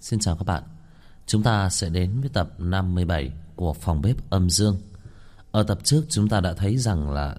Xin chào các bạn. Chúng ta sẽ đến với tập 57 của Phòng Bếp Âm Dương. Ở tập trước chúng ta đã thấy rằng là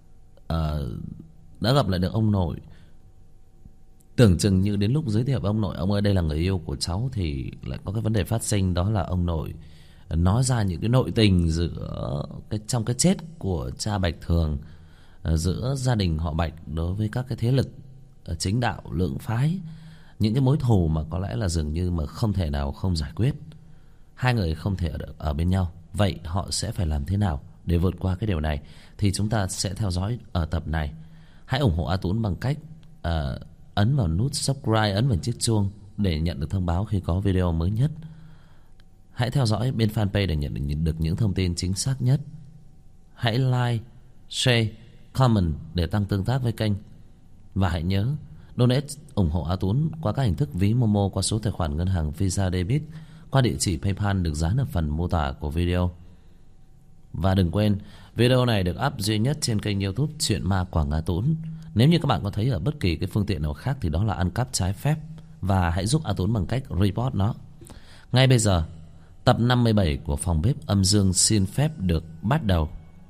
đã gặp lại được ông nội. Tưởng chừng như đến lúc giới thiệu với ông nội, ông ơi đây là người yêu của cháu, thì lại có cái vấn đề phát sinh. Đó là ông nội nói ra những cái nội tình trong cái chết của cha Bạch Thường, giữa gia đình họ Bạch đối với các cái thế lực chính đạo lưỡng phái. Những cái mối thù mà có lẽ là dường như mà không thể nào không giải quyết. Hai người không thể ở bên nhau. Vậy họ sẽ phải làm thế nào để vượt qua cái điều này? Thì chúng ta sẽ theo dõi ở tập này. Hãy ủng hộ A Tún bằng cách ấn vào nút subscribe, ấn vào chiếc chuông để nhận được thông báo khi có video mới nhất. Hãy theo dõi bên fanpage để nhận được những thông tin chính xác nhất. Hãy like, share, comment để tăng tương tác với kênh. Và hãy nhớ donate ủng hộ A Tún qua các hình thức ví Momo, qua số tài khoản ngân hàng Visa Debit, qua địa chỉ PayPal được dán ở phần mô tả của video. Và đừng quên, video này được up duy nhất trên kênh YouTube Chuyện Ma Quảng A Tún. Nếu như các bạn có thấy ở bất kỳ cái phương tiện nào khác thì đó là ăn cắp trái phép. Và hãy giúp A Tún bằng cách report nó. Ngay bây giờ, tập 57 của Phòng Bếp Âm Dương xin phép được bắt đầu.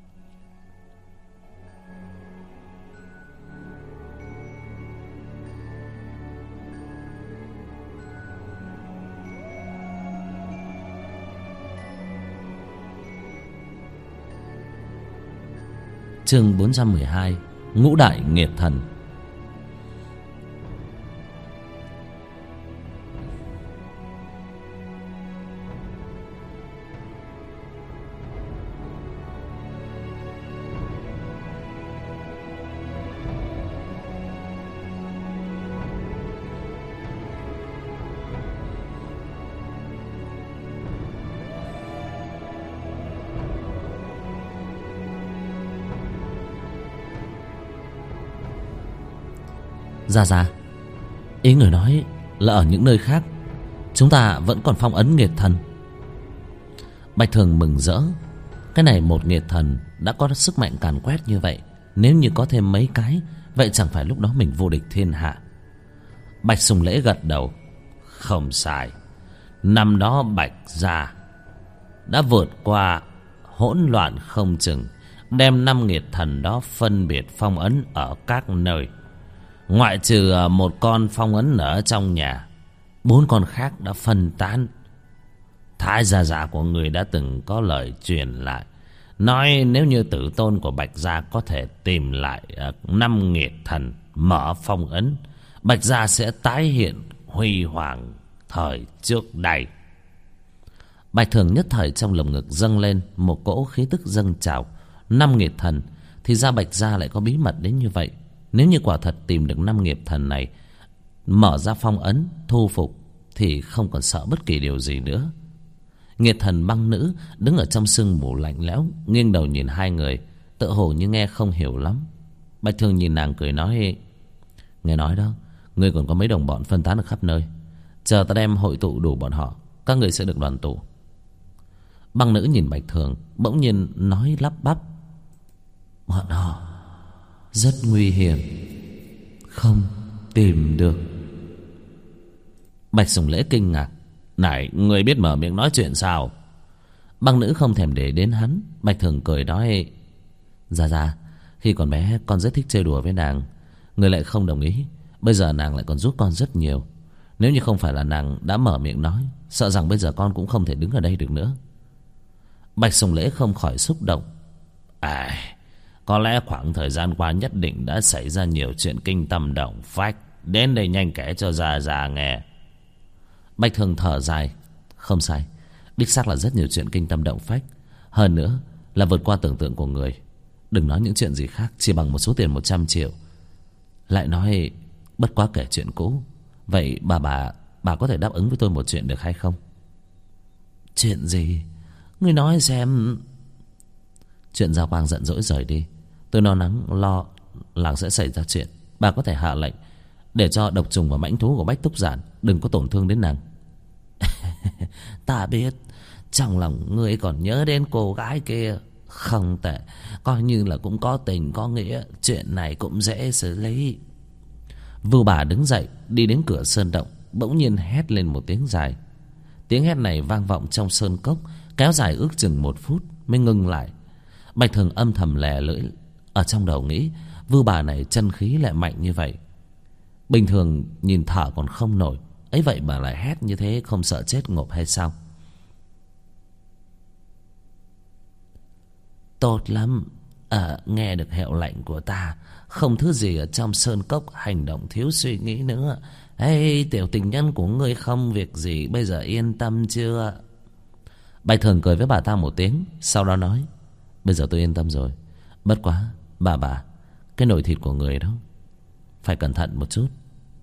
Chương 412: Ngũ Đại Nghiệt Thần. Dạ, ý người nói là ở những nơi khác chúng ta vẫn còn phong ấn nghiệt thần. Bạch Thường mừng rỡ. Cái này một nghiệt thần đã có sức mạnh càn quét như vậy, nếu như có thêm mấy cái, vậy chẳng phải lúc đó mình vô địch thiên hạ. Bạch Sùng Lễ gật đầu. Không sai. Năm đó Bạch gia đã vượt qua hỗn loạn không chừng, đem 5 nghiệt thần đó phân biệt phong ấn ở các nơi. Ngoại trừ một con phong ấn ở trong nhà, 4 con khác đã phân tán. Thái gia của người đã từng có lời truyền lại, nói nếu như tử tôn của Bạch gia có thể tìm lại 5 nghiệt thần mở phong ấn, Bạch gia sẽ tái hiện huy hoàng thời trước đây. Bạch Thường nhất thời trong lồng ngực dâng lên một cỗ khí tức dâng trào. 5 nghiệt thần, thì ra Bạch gia lại có bí mật đến như vậy. Nếu như quả thật tìm được 5 nghiệp thần này, mở ra phong ấn, thu phục, thì không còn sợ bất kỳ điều gì nữa. Nghiệt thần băng nữ đứng ở trong sương mù lạnh lẽo, nghiêng đầu nhìn hai người, tựa hồ như nghe không hiểu lắm. Bạch Thường nhìn nàng cười nói: Nghe nói đó, ngươi còn có mấy đồng bọn phân tán ở khắp nơi. Chờ ta đem hội tụ đủ bọn họ, các người sẽ được đoàn tụ. Băng nữ nhìn Bạch Thường, bỗng nhiên nói lắp bắp: Bọn họ rất nguy hiểm, không tìm được. Bạch Sùng Lễ kinh ngạc: Này, người biết mở miệng nói chuyện sao? Băng nữ không thèm để đến hắn. Bạch Thường cười nói: Dạ, khi còn bé con rất thích chơi đùa với nàng, người lại không đồng ý. Bây giờ nàng lại còn giúp con rất nhiều. Nếu như không phải là nàng đã mở miệng nói, sợ rằng bây giờ con cũng không thể đứng ở đây được nữa. Bạch Sùng Lễ không khỏi xúc động. Có lẽ khoảng thời gian qua nhất định đã xảy ra nhiều chuyện kinh tâm động phách. Đến đây nhanh kể cho già nghe. Bạch Thường thở dài. Không sai, đích xác là rất nhiều chuyện kinh tâm động phách. Hơn nữa là vượt qua tưởng tượng của người. Đừng nói những chuyện gì khác, chỉ bằng một số tiền 100 triệu lại nói bất quá kể chuyện cũ. Vậy bà có thể đáp ứng với tôi một chuyện được hay không? Chuyện gì? Ngươi nói xem. Chuyện Giao Quang giận dỗi rời đi, tôi lo là sẽ xảy ra chuyện. Bà có thể hạ lệnh để cho độc trùng và mãnh thú của Bách Túc Giản đừng có tổn thương đến nàng. Ta biết trong lòng ngươi còn nhớ đến cô gái kia. Không tệ, coi như là cũng có tình có nghĩa. Chuyện này cũng dễ xử lý. Vưu Bà đứng dậy đi đến cửa sơn động, bỗng nhiên hét lên một tiếng dài. Tiếng hét này vang vọng trong sơn cốc, kéo dài ước chừng 1 phút mới ngưng lại. Bạch Thường âm thầm lè lưỡi, ở trong đầu nghĩ Vưu bà này chân khí lại mạnh như vậy, bình thường nhìn thở còn không nổi, ấy vậy mà lại hét như thế, không sợ chết ngộp hay sao? Tốt lắm, nghe được hiệu lệnh của ta, không thứ gì ở trong sơn cốc hành động thiếu suy nghĩ nữa. Ê, tiểu tình nhân của ngươi không việc gì, bây giờ yên tâm chưa? Bạch Thường cười với bà ta một tiếng, sau đó nói: Bây giờ tôi yên tâm rồi. Bất quá bà, cái nồi thịt của người đó phải cẩn thận một chút.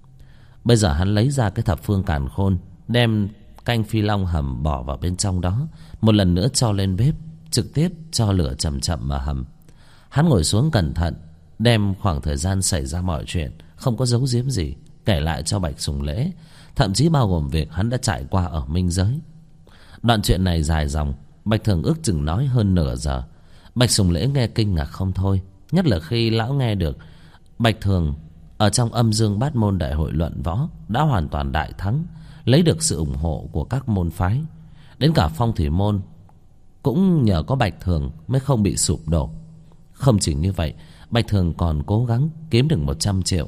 Bây giờ hắn lấy ra cái thập phương càn khôn, đem canh phi long hầm bỏ vào bên trong đó, một lần nữa cho lên bếp, trực tiếp cho lửa chậm chậm mà hầm. Hắn ngồi xuống cẩn thận, đem khoảng thời gian xảy ra mọi chuyện, không có giấu giếm gì, kể lại cho Bạch Sùng Lễ, thậm chí bao gồm việc hắn đã trải qua ở minh giới. Đoạn chuyện này dài dòng, Bạch Thường ước chừng nói hơn nửa giờ. Bạch Sùng Lễ nghe kinh ngạc không thôi, nhất là khi lão nghe được Bạch Thường ở trong âm dương bát môn đại hội luận võ đã hoàn toàn đại thắng, lấy được sự ủng hộ của các môn phái. Đến cả phong thủy môn cũng nhờ có Bạch Thường mới không bị sụp đổ. Không chỉ như vậy, Bạch Thường còn cố gắng kiếm được 100 triệu,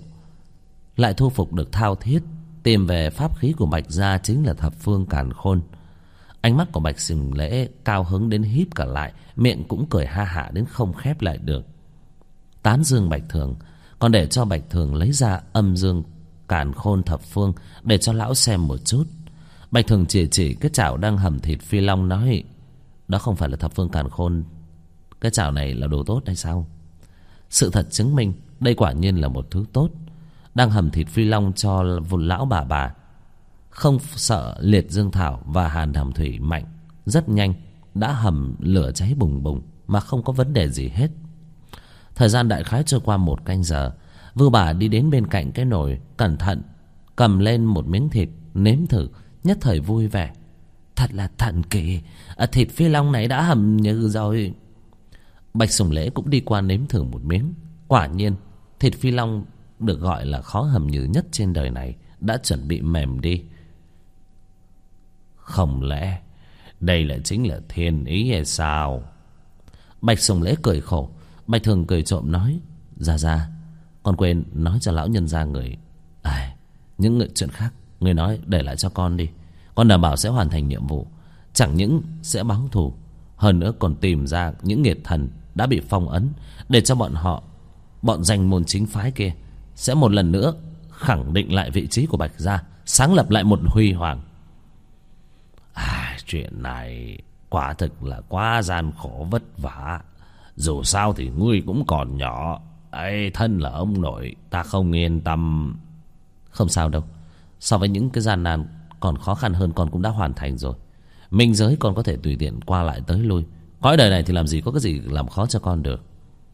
lại thu phục được Thao Thiết, tìm về pháp khí của Bạch gia chính là thập phương càn khôn. Ánh mắt của Bạch Sùng Lễ cao hứng đến híp cả lại, miệng cũng cười ha hả đến không khép lại được. Tán dương Bạch Thường, còn để cho Bạch Thường lấy ra âm dương càn khôn thập phương để cho lão xem một chút. Bạch Thường chỉ cái chảo đang hầm thịt phi long nói: Đó không phải là thập phương càn khôn, cái chảo này là đồ tốt hay sao? Sự thật chứng minh đây quả nhiên là một thứ tốt. Đang hầm thịt phi long cho vụn lão bà, không sợ liệt dương thảo và hàn đàm thủy mạnh, rất nhanh đã hầm lửa cháy bùng bùng mà không có vấn đề gì hết. Thời gian đại khái trôi qua 1 canh giờ. Vưu bà đi đến bên cạnh cái nồi, cẩn thận cầm lên một miếng thịt nếm thử, nhất thời vui vẻ: Thật là thần kỳ, thịt phi long này đã hầm như rồi. Bạch Sùng Lễ cũng đi qua nếm thử một miếng. Quả nhiên thịt phi long được gọi là khó hầm nhừ nhất trên đời này đã chuẩn bị mềm đi. Không lẽ đây là chính là thiên ý hay sao? Bạch Sùng Lễ cười khổ. Bạch Thường cười trộm nói: Dạ, con quên nói cho lão nhân gia người. Những chuyện khác người nói để lại cho con đi. Con đảm bảo sẽ hoàn thành nhiệm vụ, chẳng những sẽ báo thù, hơn nữa còn tìm ra những nghiệt thần đã bị phong ấn, để cho bọn danh môn chính phái kia sẽ một lần nữa khẳng định lại vị trí của Bạch gia, sáng lập lại một huy hoàng. Chuyện này quả thực là quá gian khổ vất vả. Dù sao thì ngươi cũng còn nhỏ, thân là ông nội, ta không yên tâm. Không sao đâu, so với những cái gian nan còn khó khăn hơn con cũng đã hoàn thành rồi. Minh giới con có thể tùy tiện qua lại tới lui, cõi đời này thì làm gì có cái gì làm khó cho con được.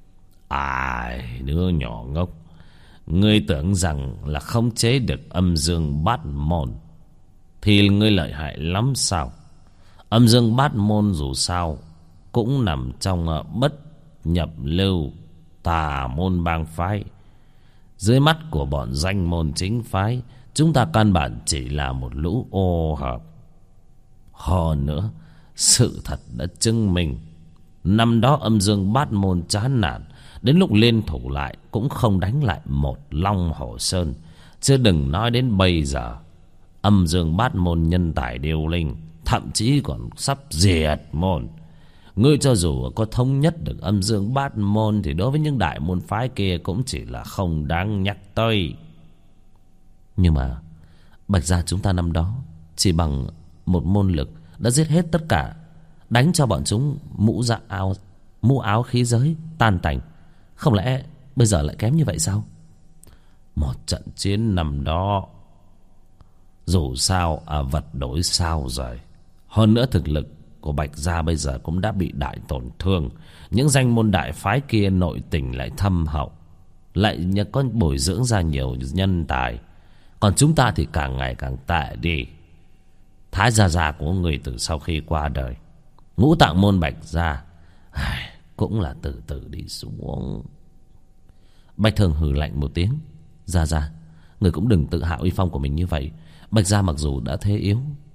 Đứa nhỏ ngốc, ngươi tưởng rằng là khống chế được âm dương bát môn thì ngươi lợi hại lắm sao? Âm dương bát môn dù sao cũng nằm trong bất nhập lưu tà môn bang phái. Dưới mắt của bọn danh môn chính phái, chúng ta căn bản chỉ là một lũ ô hợp. Hơn nữa, sự thật đã chứng minh năm đó âm dương bát môn chán nản, đến lúc liên thủ lại cũng không đánh lại một Long Hổ Sơn. Chứ đừng nói đến bây giờ, âm dương bát môn nhân tài điêu linh, thậm chí còn sắp diệt môn. Ngươi cho dù có thống nhất được âm dương bát môn thì đối với những đại môn phái kia cũng chỉ là không đáng nhắc tới. Nhưng mà Bạch gia chúng ta năm đó chỉ bằng một môn lực đã giết hết tất cả, đánh cho bọn chúng mũ áo khí giới tan tành. Không lẽ bây giờ lại kém như vậy sao? Một trận chiến năm đó dù sao vật đổi sao rồi. Hơn nữa thực lực của Bạch gia bây giờ cũng đã bị đại tổn thương. Những danh môn đại phái kia nội tình lại thâm hậu, lại có bồi dưỡng ra nhiều nhân tài. Còn chúng ta thì càng ngày càng tệ đi. Thái gia của người từ sau khi qua đời, ngũ tạng môn Bạch gia cũng là từ từ đi xuống. Bạch Thường hừ lạnh một tiếng: Gia, người cũng đừng tự hạ uy phong của mình như vậy. Bạch gia mặc dù đã thế yếu,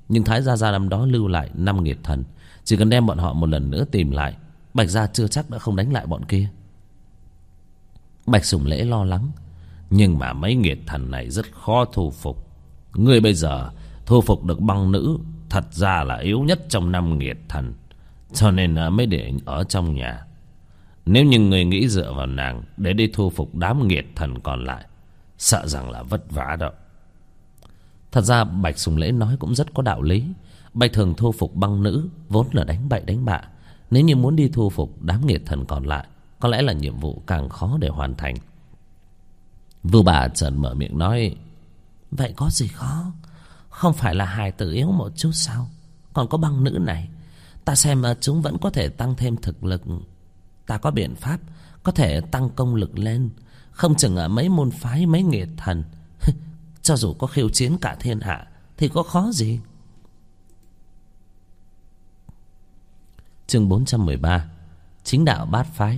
Nhưng Thái Gia Gia năm đó lưu lại 5 nghiệt thần. Chỉ cần đem bọn họ một lần nữa tìm lại, Bạch gia chưa chắc đã không đánh lại bọn kia. Bạch Sùng Lễ lo lắng. Nhưng mà mấy nghiệt thần này rất khó thu phục. Ngươi bây giờ thu phục được băng nữ thật ra là yếu nhất trong 5 nghiệt thần, cho nên mới để ở trong nhà. Nếu như ngươi nghĩ dựa vào nàng để đi thu phục đám nghiệt thần còn lại, sợ rằng là vất vả đó. Thật ra Bạch Sùng Lễ nói cũng rất có đạo lý. Bạch Thường thu phục băng nữ vốn là đánh bậy đánh bạ. Nếu như muốn đi thu phục đám nghiệt thần còn lại, có lẽ là nhiệm vụ càng khó để hoàn thành. Vưu Bà chợt mở miệng nói: vậy có gì khó? Không phải là hài tử yếu một chút sao? Còn có băng nữ này, ta xem chúng vẫn có thể tăng thêm thực lực. Ta có biện pháp có thể tăng công lực lên. Không chừng ở mấy môn phái, mấy nghiệt thần cho dù có khiêu chiến cả thiên hạ thì có khó gì. Chương 413: Chính đạo bát phái.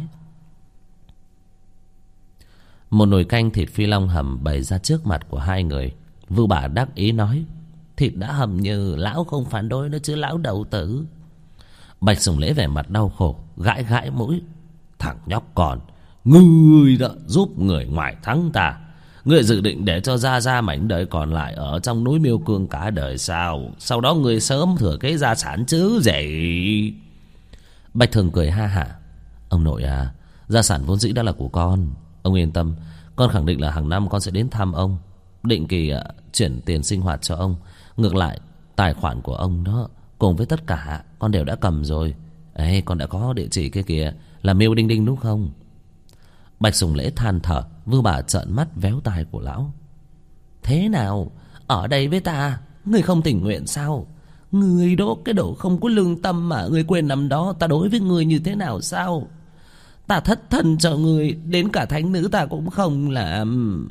Một nồi canh thịt phi long hầm bày ra trước mặt của hai người. Vưu Bà đắc ý nói: thịt đã hầm như lão không phản đối nữa chứ lão đầu tử. Bạch Sùng Lễ vẻ mặt đau khổ, gãi gãi mũi: thằng nhóc con, ngươi đã giúp người ngoài thắng ta. Ngươi dự định để cho Gia Gia mảnh đời còn lại ở trong núi Miêu Cương cả đời sao? Sau đó ngươi sớm thừa kế gia sản chứ gì? Bạch Thường cười ha hả: ông nội à, gia sản vốn dĩ đã là của con. Ông yên tâm, con khẳng định là hàng năm con sẽ đến thăm ông, định kỳ chuyển tiền sinh hoạt cho ông. Ngược lại, tài khoản của ông đó cùng với tất cả con đều đã cầm rồi. Ê, con đã có địa chỉ kia kìa, là Miêu Đinh Đinh đúng không? Bạch Sùng Lễ than thở. Vưu Bà trợn mắt véo tai của lão: thế nào, ở đây với ta ngươi không tình nguyện sao? Ngươi đó cái đồ không có lương tâm mà. Ngươi quên năm đó ta đối với ngươi như thế nào sao? Ta thất thân cho ngươi, đến cả thánh nữ ta cũng không làm.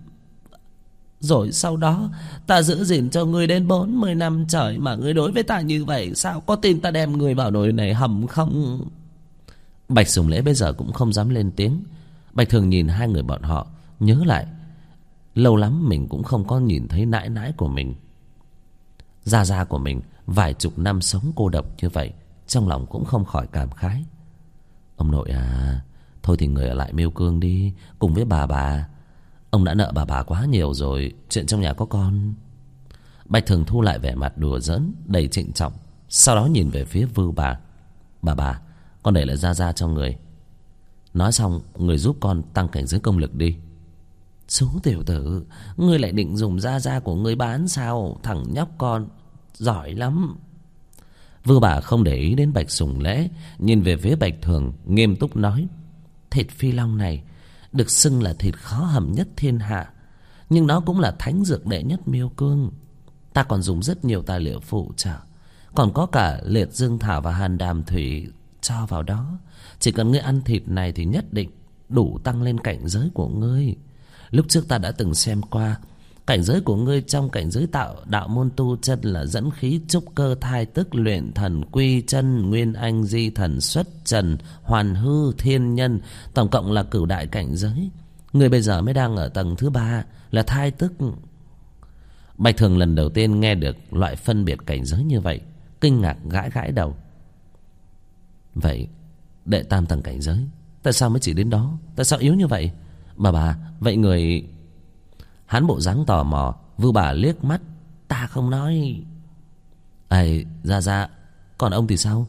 Rồi sau đó ta giữ gìn cho ngươi đến 40 năm trời mà ngươi đối với ta như vậy sao? Có tin ta đem ngươi vào nồi này hầm không? Bạch Sùng Lễ bây giờ cũng không dám lên tiếng. Bạch Thường nhìn hai người bọn họ, nhớ lại lâu lắm mình cũng không có nhìn thấy nãi nãi của mình, gia gia của mình vài chục năm sống cô độc như vậy, trong lòng cũng không khỏi cảm khái. Ông nội à, thôi thì người ở lại Miêu Cương đi, cùng với bà. Ông đã nợ bà quá nhiều rồi, chuyện trong nhà có con. Bạch Thường thu lại vẻ mặt đùa giỡn đầy trịnh trọng, sau đó nhìn về phía Vưu Bà: bà, con để lại Gia Gia cho người. Nói xong, người giúp con tăng cảnh giới công lực đi. Số tiểu tử, ngươi lại định dùng Gia Gia của ngươi bán sao? Thằng nhóc con giỏi lắm. Vưu Bà không để ý đến Bạch Sùng Lễ, nhìn về phía Bạch Thường nghiêm túc nói: thịt phi long này được xưng là thịt khó hầm nhất thiên hạ, nhưng nó cũng là thánh dược đệ nhất Miêu Cương. Ta còn dùng rất nhiều tài liệu phụ trợ, còn có cả liệt dương thảo và hàn đàm thủy cho vào đó. Chỉ cần ngươi ăn thịt này thì nhất định đủ tăng lên cảnh giới của ngươi. Lúc trước ta đã từng xem qua, cảnh giới của ngươi trong cảnh giới tạo đạo môn tu chân là dẫn khí, trúc cơ, thai tức, luyện thần, quy chân, nguyên anh, di thần, xuất trần, hoàn hư, thiên nhân, tổng cộng là cửu đại cảnh giới. Ngươi bây giờ mới đang ở tầng thứ 3 là thai tức. Bạch Thường lần đầu tiên nghe được loại phân biệt cảnh giới như vậy, kinh ngạc gãi gãi đầu. Vậy đệ tam tầng cảnh giới tại sao mới chỉ đến đó? Tại sao yếu như vậy? Bà, vậy người... Hắn bộ dáng tò mò. Vưu Bà liếc mắt: ta không nói. Ây, Gia, còn ông thì sao?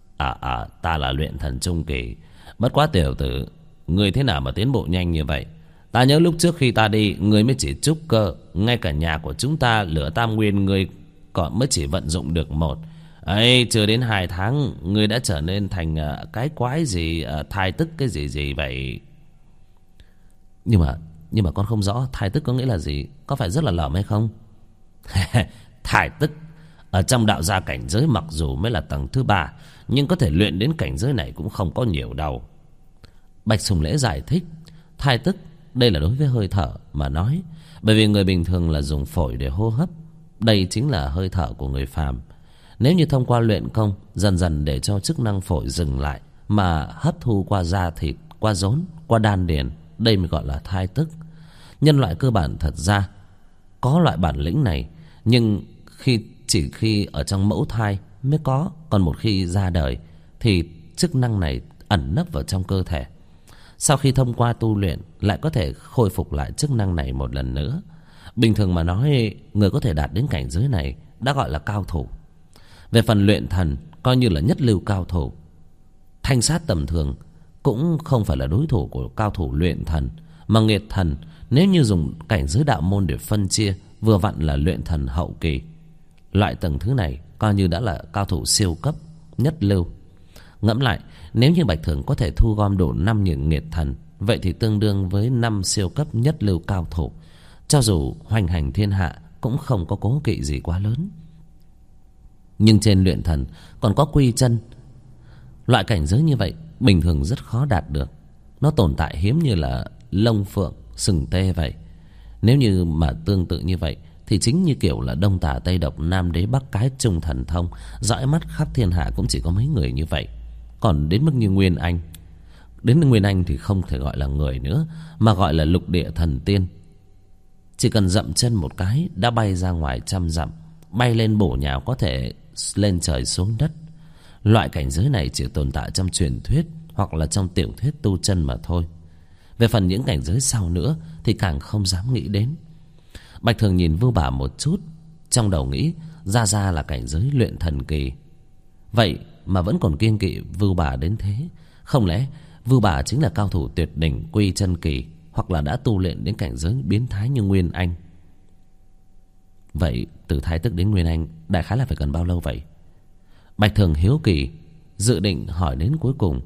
Ta là luyện thần trung kỳ. Bất quá tiểu tử, người thế nào mà tiến bộ nhanh như vậy? Ta nhớ lúc trước khi ta đi, người mới chỉ trúc cơ. Ngay cả nhà của chúng ta lửa tam nguyên người còn mới chỉ vận dụng được 1. Ấy, chưa đến 2 tháng người đã trở nên thành cái quái gì, thai tức cái gì vậy? Nhưng mà con không rõ thai tức có nghĩa là gì. Có phải rất là lởm hay không? Thai tức ở trong đạo gia cảnh giới mặc dù mới là tầng thứ 3, nhưng có thể luyện đến cảnh giới này cũng không có nhiều đâu. Bạch Sùng Lễ giải thích: thai tức đây là đối với hơi thở mà nói, bởi vì người bình thường là dùng phổi để hô hấp, đây chính là hơi thở của người phàm. Nếu như thông qua luyện công dần dần để cho chức năng phổi dừng lại mà hấp thu qua da thịt, qua rốn, qua đan điền, đây mới gọi là thai tức. Nhân loại cơ bản thật ra có loại bản lĩnh này, nhưng khi chỉ khi ở trong mẫu thai mới có, còn một khi ra đời thì chức năng này ẩn nấp vào trong cơ thể. Sau khi thông qua tu luyện lại có thể khôi phục lại chức năng này một lần nữa. Bình thường mà nói, người có thể đạt đến cảnh giới này đã gọi là cao thủ. Về phần luyện thần, coi như là nhất lưu cao thủ. Thanh sát tầm thường cũng không phải là đối thủ của cao thủ luyện thần. Mà nghiệt thần, nếu như dùng cảnh giới đạo môn để phân chia, vừa vặn là luyện thần hậu kỳ. Loại tầng thứ này coi như đã là cao thủ siêu cấp, nhất lưu. Ngẫm lại, nếu như Bạch Thường có thể thu gom đủ 5 những nghiệt thần, vậy thì tương đương với 5 siêu cấp nhất lưu cao thủ. Cho dù hoành hành thiên hạ cũng không có cố kỵ gì quá lớn. Nhưng trên luyện thần còn có quy chân. Loại cảnh giới như vậy bình thường rất khó đạt được. Nó tồn tại hiếm như là lông phượng, sừng tê vậy. Nếu như mà tương tự như vậy thì chính như kiểu là Đông Tả Tây Độc, Nam Đế Bắc Cái, Trung Thần Thông, dõi mắt khắp thiên hạ cũng chỉ có mấy người như vậy. Còn đến mức như Nguyên Anh, đến Nguyên Anh thì không thể gọi là người nữa, mà gọi là lục địa thần tiên. Chỉ cần dậm chân một cái đã bay ra ngoài trăm dặm, bay lên bổ nhào, có thể lên trời xuống đất. Loại cảnh giới này chỉ tồn tại trong truyền thuyết hoặc là trong tiểu thuyết tu chân mà thôi. Về phần những cảnh giới sau nữa thì càng không dám nghĩ đến. Bạch Thường nhìn Vưu Bà một chút, trong đầu nghĩ ra là cảnh giới luyện thần kỳ. Vậy mà vẫn còn kiêng kỵ Vưu Bà đến thế. Không lẽ Vưu Bà chính là cao thủ tuyệt đỉnh quy chân kỳ, hoặc là đã tu luyện đến cảnh giới biến thái như Nguyên Anh? Vậy từ Thái Tức đến Nguyên Anh đại khái là phải cần bao lâu vậy? Bạch Thường hiếu kỳ, dự định hỏi đến cuối cùng.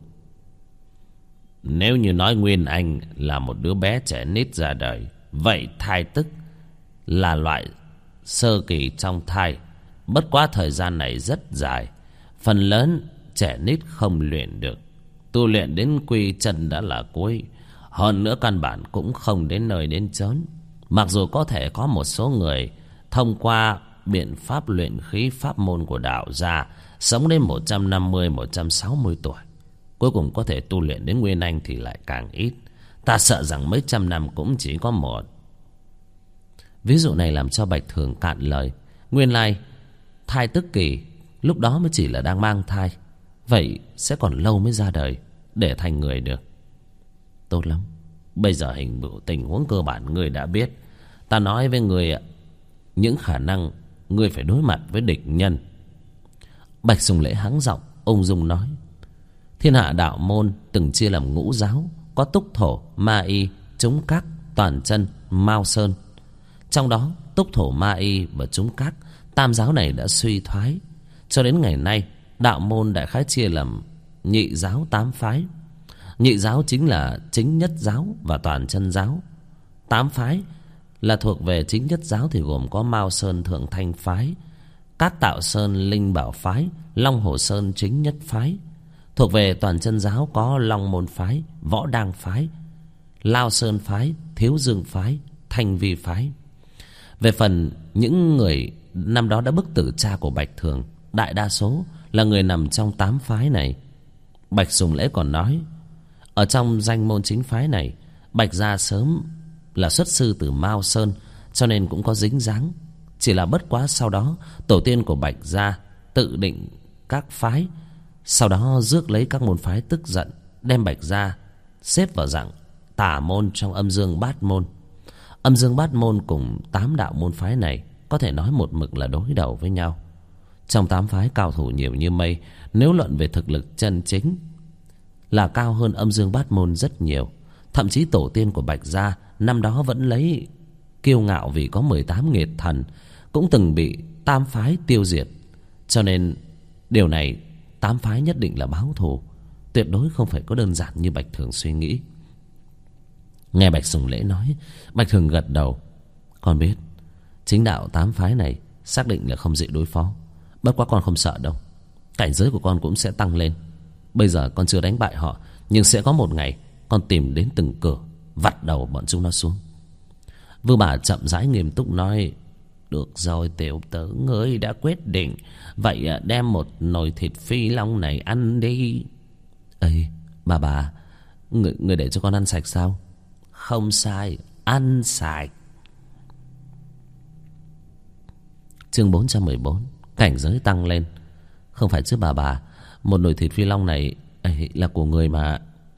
Nếu như nói Nguyên Anh là một đứa bé trẻ nít ra đời, vậy Thái Tức là loại sơ kỳ trong thai. Bất quá thời gian này rất dài, phần lớn trẻ nít không luyện được. Tu luyện đến quy chân đã là cuối. Hơn nữa căn bản cũng không đến nơi đến chốn. Mặc dù có thể có một số người thông qua biện pháp luyện khí pháp môn của đạo gia sống đến 150, 160 tuổi, cuối cùng có thể tu luyện đến Nguyên Anh thì lại càng ít. Ta sợ rằng mấy trăm năm cũng chỉ có một. Ví dụ này làm cho Bạch Thường cạn lời. Nguyên lai thai tức kỳ lúc đó mới chỉ là đang mang thai. Vậy sẽ còn lâu mới ra đời để thành người được. Tốt lắm, bây giờ tình huống cơ bản ngươi đã biết. Ta nói với ngươi những khả năng ngươi phải đối mặt với địch nhân. Bạch Sùng Lễ hắng giọng ung dung nói. Thiên hạ đạo môn từng chia làm ngũ giáo, có Túc Thổ, Ma Y, Chúng Các, Toàn Chân, Mao Sơn. Trong đó Túc Thổ, Ma Y và Chúng Các, tam giáo này đã suy thoái. Cho đến ngày nay đạo môn đại khái chia làm nhị giáo 8 phái. Nhị giáo chính là Chính Nhất Giáo và Toàn Chân Giáo. 8 phái là thuộc về Chính Nhất Giáo thì gồm có Mao Sơn Thượng Thanh Phái, Cát Tạo Sơn Linh Bảo Phái, Long Hồ Sơn Chính Nhất Phái. Thuộc về Toàn Chân Giáo có Long Môn Phái, Võ Đăng Phái, Lao Sơn Phái, Thiếu Dương Phái, Thanh Vi Phái. Về phần những người năm đó đã bức tử cha của Bạch Thường, đại đa số là người nằm trong 8 phái này. Bạch Sùng Lễ còn nói, ở trong danh môn chính phái này, Bạch gia sớm là xuất sư từ Mao Sơn, cho nên cũng có dính dáng. Chỉ là bất quá sau đó tổ tiên của Bạch gia tự định các phái, sau đó rước lấy các môn phái tức giận, đem Bạch gia xếp vào dạng tả môn trong Âm Dương Bát Môn. Âm Dương Bát Môn cùng 8 đạo môn phái này có thể nói một mực là đối đầu với nhau. Trong 8 phái cao thủ nhiều như mây, nếu luận về thực lực chân chính là cao hơn Âm Dương Bát Môn rất nhiều. Thậm chí tổ tiên của Bạch gia năm đó vẫn lấy kiêu ngạo vì có 18 nghiệt thần, cũng từng bị 8 phái tiêu diệt. Cho nên điều này 8 phái nhất định là báo thù, tuyệt đối không phải có đơn giản như Bạch Thường suy nghĩ. Nghe Bạch Sùng Lễ nói, Bạch Thường gật đầu. Con biết chính đạo 8 phái này xác định là không dễ đối phó. Bất quá con không sợ đâu, cảnh giới của con cũng sẽ tăng lên. Bây giờ con chưa đánh bại họ, nhưng sẽ có một ngày con tìm đến từng cửa, vặt đầu bọn chúng nó xuống. Vưu Bà chậm rãi nghiêm túc nói. Được rồi tiểu tử, ngươi đã quyết định, vậy đem một nồi thịt phi long này ăn đi. Ê bà, người để cho con ăn sạch sao? Không sai, ăn sạch. Chương 414. Cảnh giới tăng lên. Không phải chứ bà. Một nồi thịt phi long này là của người mà.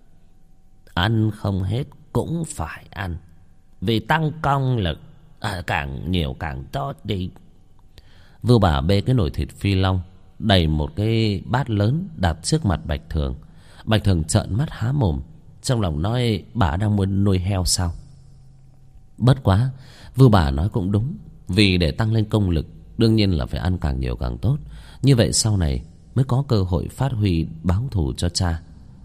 Ăn không hết cũng phải ăn, vì tăng công lực. Càng nhiều càng tốt đi. Vưu bà bê cái nồi thịt phi long đầy một cái bát lớn đặt trước mặt Bạch Thường. Bạch Thường trợn mắt há mồm, trong lòng nói bà đang muốn nuôi heo sao. Bất quá Vưu bà nói cũng đúng, vì để tăng lên công lực đương nhiên là phải ăn càng nhiều càng tốt. Như vậy sau này mới có cơ hội phát huy báo thù cho cha.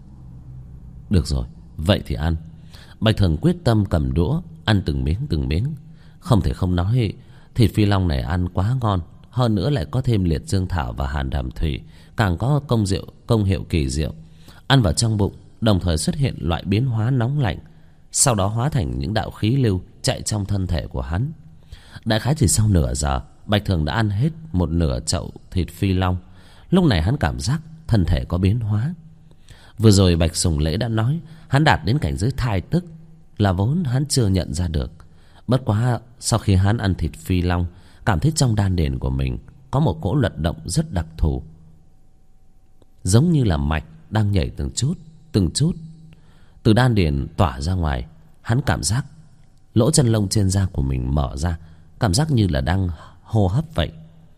Được rồi, vậy thì ăn. Bạch Thường quyết tâm cầm đũa ăn từng miếng. Không thể không nói, thịt phi long này ăn quá ngon. Hơn nữa lại có thêm liệt dương thảo và hàn đàm thủy, càng có công hiệu kỳ diệu. Ăn vào trong bụng, đồng thời xuất hiện loại biến hóa nóng lạnh, sau đó hóa thành những đạo khí lưu chạy trong thân thể của hắn. Đại khái chỉ sau nửa giờ, Bạch Thường đã ăn hết một nửa chậu thịt phi long. Lúc này hắn cảm giác thân thể có biến hóa. Vừa rồi Bạch Sùng Lễ đã nói hắn đạt đến cảnh giới thai tức, là vốn hắn chưa nhận ra được. Bất quá sau khi hắn ăn thịt phi long, cảm thấy trong đan điền của mình có một cỗ luật động rất đặc thù, giống như là mạch đang nhảy từng chút từ đan điền tỏa ra ngoài. Hắn cảm giác lỗ chân lông trên da của mình mở ra, cảm giác như là đang hô hấp vậy.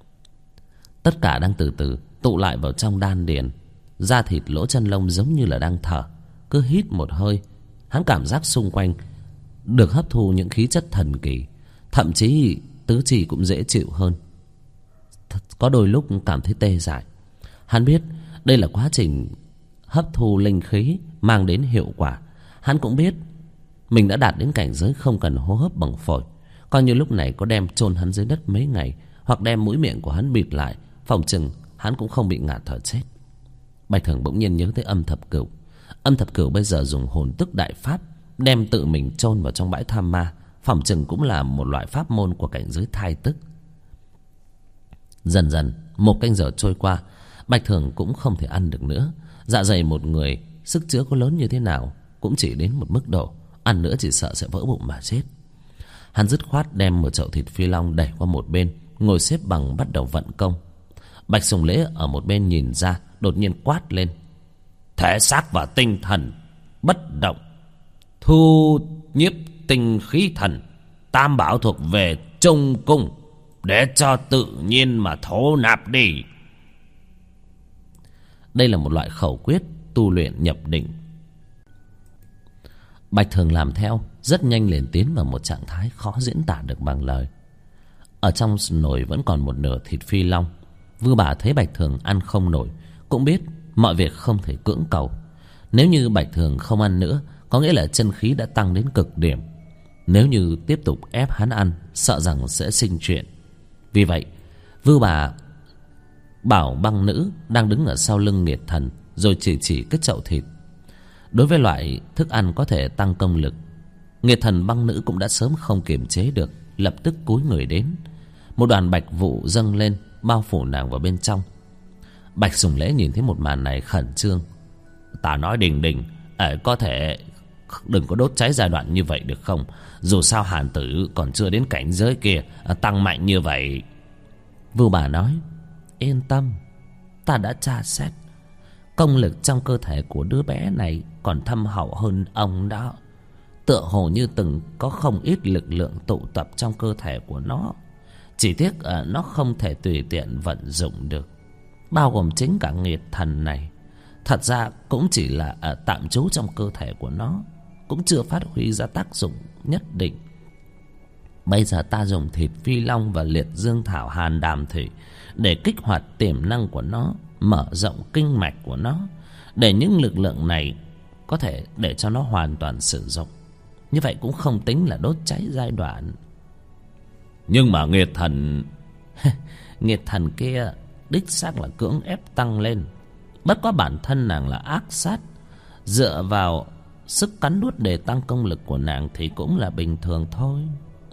Tất cả đang từ từ tụ lại vào trong đan điền. Da thịt lỗ chân lông giống như là đang thở. Cứ hít một hơi, hắn cảm giác xung quanh được hấp thu những khí chất thần kỳ, thậm chí tứ chi cũng dễ chịu hơn. Có đôi lúc cảm thấy tê dại. Hắn biết đây là quá trình hấp thu linh khí mang đến hiệu quả. Hắn cũng biết mình đã đạt đến cảnh giới không cần hô hấp bằng phổi. Coi như lúc này có đem chôn hắn dưới đất mấy ngày, hoặc đem mũi miệng của hắn bịt lại, phòng chừng hắn cũng không bị ngạt thở chết. Bạch Thường bỗng nhiên nhớ tới Âm Thập Cửu. Âm Thập Cửu bây giờ dùng hồn tức đại pháp đem tự mình chôn vào trong bãi tham ma, phòng chừng cũng là một loại pháp môn của cảnh giới thai tức. Dần dần 1 canh giờ trôi qua, Bạch Thường cũng không thể ăn được nữa. Dạ dày một người sức chứa có lớn như thế nào cũng chỉ đến một mức độ, ăn nữa chỉ sợ sẽ vỡ bụng mà chết. Hắn dứt khoát đem một chậu thịt phi long đẩy qua một bên, ngồi xếp bằng bắt đầu vận công. Bạch Sùng Lễ ở một bên nhìn ra, đột nhiên quát lên: thể xác và tinh thần bất động, thu nhiếp tinh khí thần, tam bảo thuộc về Trung Cung, để cho tự nhiên mà thổ nạp đi. Đây là một loại khẩu quyết tu luyện nhập định. Bạch Thường làm theo, rất nhanh liền tiến vào một trạng thái khó diễn tả được bằng lời. Ở trong nồi vẫn còn một nửa thịt phi long. Vưu Bà thấy Bạch Thường ăn không nổi, cũng biết mọi việc không thể cưỡng cầu. Nếu như Bạch Thường không ăn nữa, có nghĩa là chân khí đã tăng đến cực điểm. Nếu như tiếp tục ép hắn ăn, sợ rằng sẽ sinh chuyện. Vì vậy Vưu Bà bảo băng nữ đang đứng ở sau lưng Nghiệt Thần, rồi chỉ cái chậu thịt. Đối với loại thức ăn có thể tăng công lực, Nghiệt Thần băng nữ cũng đã sớm không kiềm chế được, lập tức cúi người đến. Một đoàn bạch vụ dâng lên, bao phủ nàng vào bên trong. Bạch Sùng Lễ nhìn thấy một màn này khẩn trương. Ta nói Đình có thể đừng có đốt cháy giai đoạn như vậy được không? Dù sao Hàn Tử còn chưa đến cảnh giới kia tăng mạnh như vậy. Vưu Bà nói: yên tâm, ta đã tra xét, công lực trong cơ thể của đứa bé này còn thâm hậu hơn ông đó. Tựa hồ như từng có không ít lực lượng tụ tập trong cơ thể của nó, chỉ tiếc nó không thể tùy tiện vận dụng được. Bao gồm chính cả Nghiệt Thần này, thật ra cũng chỉ là tạm trú trong cơ thể của nó, cũng chưa phát huy ra tác dụng nhất định. Bây giờ ta dùng thịt phi long và liệt dương thảo hàn đàm thủy để kích hoạt tiềm năng của nó, mở rộng kinh mạch của nó, để những lực lượng này có thể để cho nó hoàn toàn sử dụng. Như vậy cũng không tính là đốt cháy giai đoạn. Nhưng mà Nghiệt Thần Nghiệt Thần kia đích xác là cưỡng ép tăng lên. Bất quá bản thân nàng là ác sát, dựa vào sức cắn nuốt để tăng công lực của nàng thì cũng là bình thường thôi.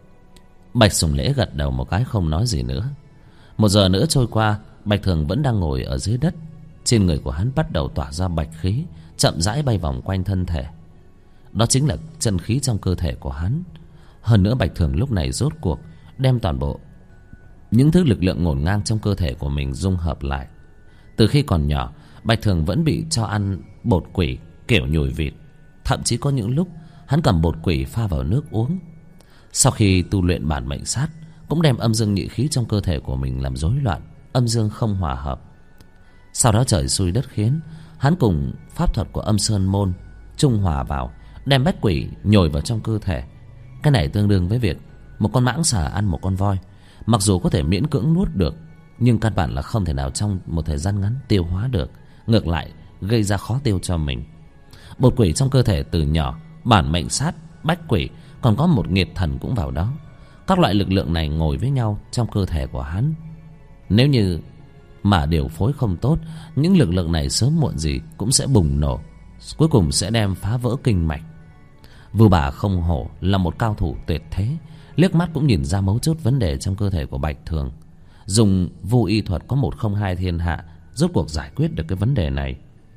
Bạch Sùng Lễ gật đầu một cái, không nói gì nữa. 1 giờ nữa trôi qua, Bạch Thường vẫn đang ngồi ở dưới đất. Trên người của hắn bắt đầu tỏa ra bạch khí, chậm rãi bay vòng quanh thân thể. Đó chính là chân khí trong cơ thể của hắn. Hơn nữa Bạch Thường lúc này rốt cuộc đem toàn bộ những thứ lực lượng ngổn ngang trong cơ thể của mình dung hợp lại. Từ khi còn nhỏ, Bạch Thường vẫn bị cho ăn bột quỷ kiểu nhồi vịt. Thậm chí có những lúc hắn cầm bột quỷ pha vào nước uống. Sau khi tu luyện bản mệnh sát, cũng đem âm dương nhị khí trong cơ thể của mình làm rối loạn, âm dương không hòa hợp. Sau đó trời xui đất khiến, hắn cùng pháp thuật của âm sơn môn trung hòa vào, đem bách quỷ nhồi vào trong cơ thể. Cái này tương đương với việc một con mãng xà ăn một con voi. Mặc dù có thể miễn cưỡng nuốt được, nhưng căn bản là không thể nào trong một thời gian ngắn tiêu hóa được, ngược lại gây ra khó tiêu cho mình. Bột quỷ trong cơ thể từ nhỏ, bản mệnh sát, bách quỷ, còn có một nghiệt thần cũng vào đó. Các loại lực lượng này ngồi với nhau trong cơ thể của hắn. Nếu như mà điều phối không tốt, những lực lượng này sớm muộn gì cũng sẽ bùng nổ, cuối cùng sẽ đem phá vỡ kinh mạch. Vưu Bà không hổ là một cao thủ tuyệt thế, liếc mắt cũng nhìn ra mấu chốt vấn đề trong cơ thể của Bạch Thường. Dùng vô y thuật có 102 thiên hạ, rốt cuộc giải quyết được cái vấn đề này.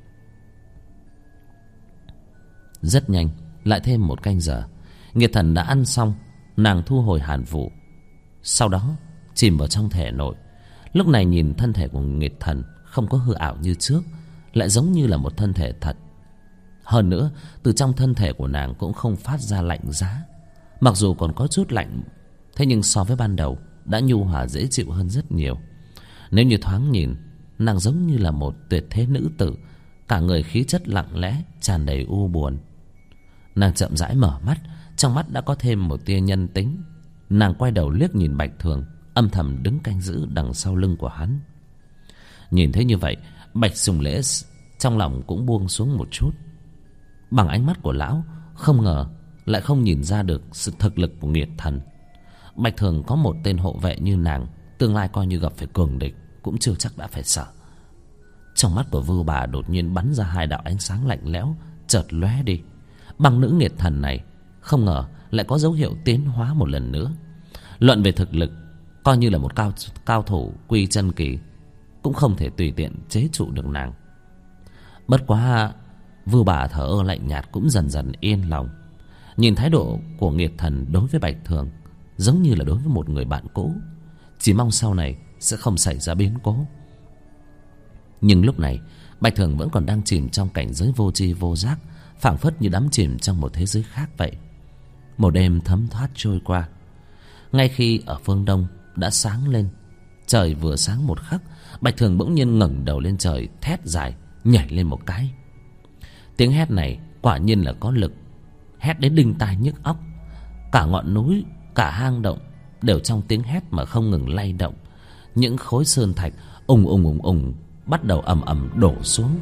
Rất nhanh, lại thêm 1 canh giờ, nghiệt thần đã ăn xong. Nàng thu hồi hàn vụ, sau đó chìm vào trong thể nội. Lúc này nhìn thân thể của nghiệt thần không có hư ảo như trước, lại giống như là một thân thể thật. Hơn nữa, từ trong thân thể của nàng cũng không phát ra lạnh giá. Mặc dù còn có chút lạnh, thế nhưng so với ban đầu đã nhu hòa dễ chịu hơn rất nhiều. Nếu như thoáng nhìn, nàng giống như là một tuyệt thế nữ tử, cả người khí chất lặng lẽ, tràn đầy u buồn. Nàng chậm rãi mở mắt, trong mắt đã có thêm một tia nhân tính. Nàng quay đầu liếc nhìn Bạch Thường, âm thầm đứng canh giữ đằng sau lưng của hắn. Nhìn thấy như vậy, Bạch Sùng Lễ trong lòng cũng buông xuống một chút. Bằng ánh mắt của lão, không ngờ lại không nhìn ra được sự thực lực của nghiệt thần. Bạch Thường có một tên hộ vệ như nàng, tương lai coi như gặp phải cường địch cũng chưa chắc đã phải sợ. Trong mắt của Vưu Bà đột nhiên bắn ra 2 đạo ánh sáng lạnh lẽo, chợt lóe đi. Băng nữ nghiệt thần này không ngờ lại có dấu hiệu tiến hóa một lần nữa. Luận về thực lực, coi như là một cao thủ quy chân kỳ, cũng không thể tùy tiện chế trụ được nàng. Bất quá Vưu Bà thở ơ lạnh nhạt cũng dần dần yên lòng. Nhìn thái độ của nghiệt thần đối với Bạch Thường giống như là đối với một người bạn cũ, chỉ mong sau này sẽ không xảy ra biến cố. Nhưng lúc này Bạch Thường vẫn còn đang chìm trong cảnh giới vô tri vô giác, phảng phất như đắm chìm trong một thế giới khác vậy. Một đêm thấm thoát trôi qua. Ngay khi ở phương đông đã sáng lên, trời vừa sáng một khắc, Bạch Thường bỗng nhiên ngẩng đầu lên trời, thét dài, nhảy lên một cái. Tiếng hét này quả nhiên là có lực, hét đến đinh tai nhức óc. Cả ngọn núi, cả hang động đều trong tiếng hét mà không ngừng lay động. Những khối sơn thạch ùng ùng ùng ùng bắt đầu ầm ầm đổ xuống.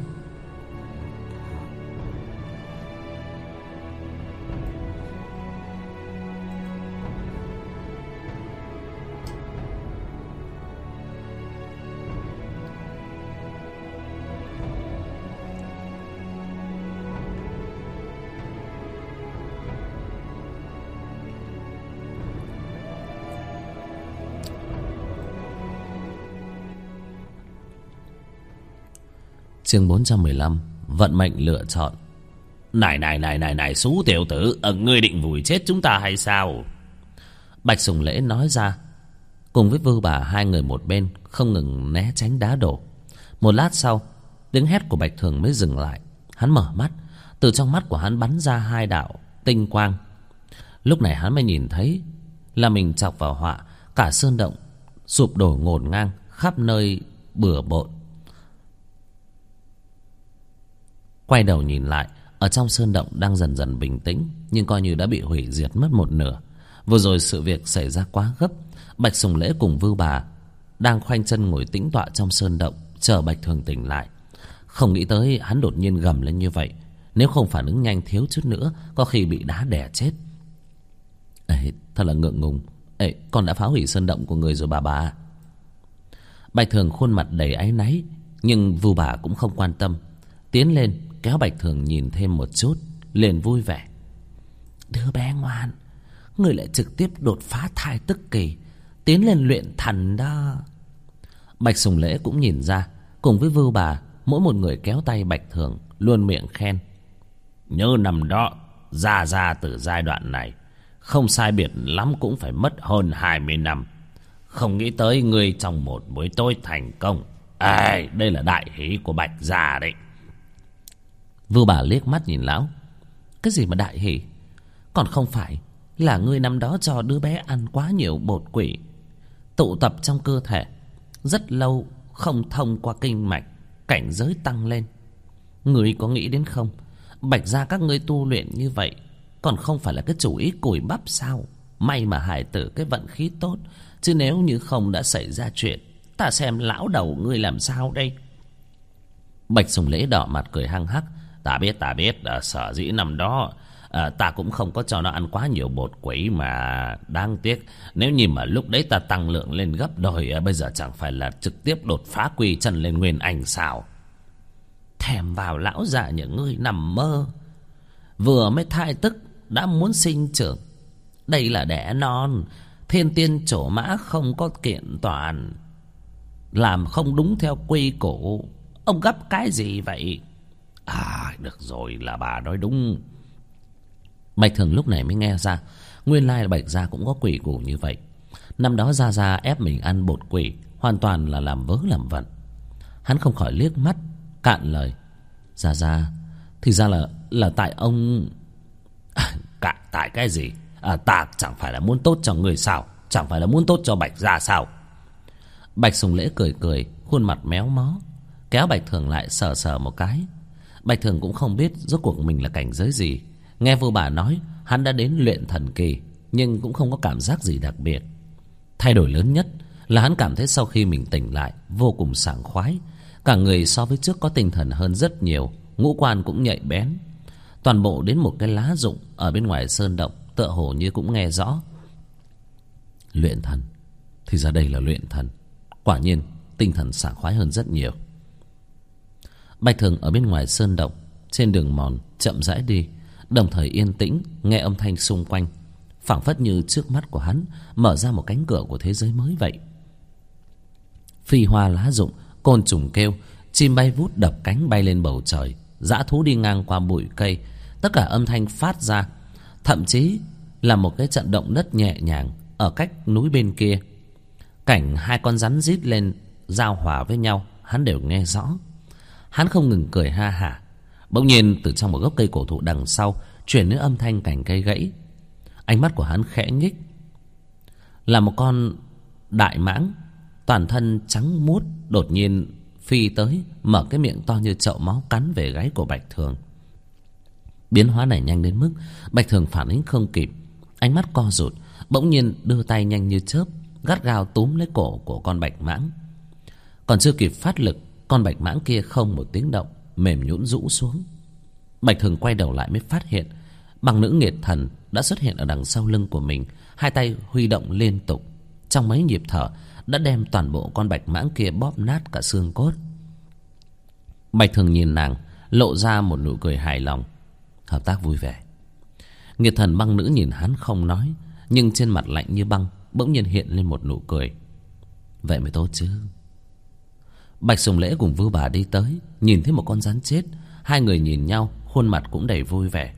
Chương 415, vận mệnh lựa chọn. Này, xú tiểu tử, ngươi định vùi chết chúng ta hay sao? Bạch Sùng Lễ nói ra. Cùng với Vưu Bà, 2 người một bên không ngừng né tránh đá đổ. Một lát sau, tiếng hét của Bạch Thường mới dừng lại. Hắn mở mắt, từ trong mắt của hắn bắn ra 2 đạo tinh quang. Lúc này hắn mới nhìn thấy là mình chọc vào họa, cả sơn động sụp đổ ngổn ngang, khắp nơi bừa bộn. Quay đầu nhìn lại, ở trong sơn động đang dần dần bình tĩnh, nhưng coi như đã bị hủy diệt mất một nửa. Vừa rồi sự việc xảy ra quá gấp. Bạch Sùng Lễ cùng Vưu Bà đang khoanh chân ngồi tĩnh tọa trong sơn động, chờ Bạch Thường tỉnh lại. Không nghĩ tới hắn đột nhiên gầm lên như vậy. Nếu không phản ứng nhanh thiếu chút nữa, có khi bị đá đè chết. Ê, thật là ngượng ngùng. Ê, con đã phá hủy sơn động của người rồi bà. Bạch Thường khuôn mặt đầy áy náy, nhưng Vưu Bà cũng không quan tâm, tiến lên kéo Bạch Thường nhìn thêm một chút, liền vui vẻ. Đứa bé ngoan, người lại trực tiếp đột phá thai tức kỳ, tiến lên luyện thần đó. Bạch Sùng Lễ cũng nhìn ra, cùng với Vưu Bà, mỗi một người kéo tay Bạch Thường, luôn miệng khen. Nhớ năm đó, ra từ giai đoạn này, không sai biệt lắm cũng phải mất hơn 20 năm. Không nghĩ tới ngươi trong một buổi tối thành công. Đây là đại hỷ của Bạch gia đấy. Vưu Bà liếc mắt nhìn lão. Cái gì mà đại hỷ? Còn không phải là ngươi năm đó cho đứa bé ăn quá nhiều bột quỷ, tụ tập trong cơ thể, rất lâu không thông qua kinh mạch, cảnh giới tăng lên. Ngươi có nghĩ đến không, Bạch gia các ngươi tu luyện như vậy còn không phải là cái chủ ý cùi bắp sao? May mà hải tử cái vận khí tốt, chứ nếu như không đã xảy ra chuyện, ta xem lão đầu ngươi làm sao đây. Bạch Sùng Lễ đỏ mặt cười hăng hắc. Ta biết, sở dĩ năm đó ta cũng không có cho nó ăn quá nhiều bột quỷ mà. Đáng tiếc, nếu như mà lúc đấy ta tăng lượng lên gấp đôi, bây giờ chẳng phải là trực tiếp đột phá quy chân lên nguyên anh sao? Thèm vào lão già nhà ngươi nằm mơ. Vừa mới thai tức đã muốn sinh trưởng. Đây là đẻ non, thiên tiên trổ mã không có kiện toàn, làm không đúng theo quy củ. Ông gấp cái gì vậy? Được rồi, là bà nói đúng. Bạch Thường lúc này mới nghe ra, nguyên lai là Bạch gia cũng có quỷ củ như vậy. Năm đó Gia Gia ép mình ăn bột quỷ, hoàn toàn là làm vớ làm vẩn. Hắn không khỏi liếc mắt cạn lời. Gia Gia, thì ra là tại ông. Tại cái gì? Ta chẳng phải là muốn tốt cho người sao? Chẳng phải là muốn tốt cho Bạch gia sao? Bạch Sùng Lễ cười cười, khuôn mặt méo mó, kéo Bạch Thường lại sờ sờ một cái. Bạch Thường cũng không biết rốt cuộc mình là cảnh giới gì. Nghe Vưu Bà nói hắn đã đến luyện thần kỳ, nhưng cũng không có cảm giác gì đặc biệt. Thay đổi lớn nhất là hắn cảm thấy sau khi mình tỉnh lại vô cùng sảng khoái, cả người so với trước có tinh thần hơn rất nhiều, ngũ quan cũng nhạy bén. Toàn bộ đến một cái lá rụng ở bên ngoài sơn động tựa hồ như cũng nghe rõ. Luyện thần, thì ra đây là luyện thần. Quả nhiên tinh thần sảng khoái hơn rất nhiều. Bạch Thường ở bên ngoài sơn động, trên đường mòn chậm rãi đi, đồng thời yên tĩnh nghe âm thanh xung quanh, phảng phất như trước mắt của hắn mở ra một cánh cửa của thế giới mới vậy. Phi hoa lá rụng, côn trùng kêu, chim bay vút đập cánh bay lên bầu trời, dã thú đi ngang qua bụi cây, tất cả âm thanh phát ra, thậm chí là một cái trận động đất nhẹ nhàng ở cách núi bên kia. Cảnh hai con rắn rít lên giao hòa với nhau, hắn đều nghe rõ. Hắn không ngừng cười ha hả. Bỗng nhiên từ trong một gốc cây cổ thụ đằng sau truyền đến âm thanh cành cây gãy. Ánh mắt của hắn khẽ nhích. Là một con đại mãng, toàn thân trắng muốt, đột nhiên phi tới, mở cái miệng to như chậu máu cắn về gáy của Bạch Thường. Biến hóa này nhanh đến mức Bạch Thường phản ứng không kịp, ánh mắt co rụt, bỗng nhiên đưa tay nhanh như chớp, gắt gao túm lấy cổ của con bạch mãng. Còn chưa kịp phát lực, con bạch mãng kia không một tiếng động, mềm nhũn rũ xuống. Bạch Thường quay đầu lại mới phát hiện bằng nữ nghiệt thần đã xuất hiện ở đằng sau lưng của mình, hai tay huy động liên tục, trong mấy nhịp thở đã đem toàn bộ con bạch mãng kia bóp nát cả xương cốt. Bạch Thường nhìn nàng, lộ ra một nụ cười hài lòng. Hợp tác vui vẻ. Nghiệt thần băng nữ nhìn hắn không nói, nhưng trên mặt lạnh như băng bỗng nhiên hiện lên một nụ cười. Vậy mới tốt chứ. Bạch Sùng Lễ cùng Vưu Bà đi tới, nhìn thấy một con rắn chết, hai người nhìn nhau, khuôn mặt cũng đầy vui vẻ.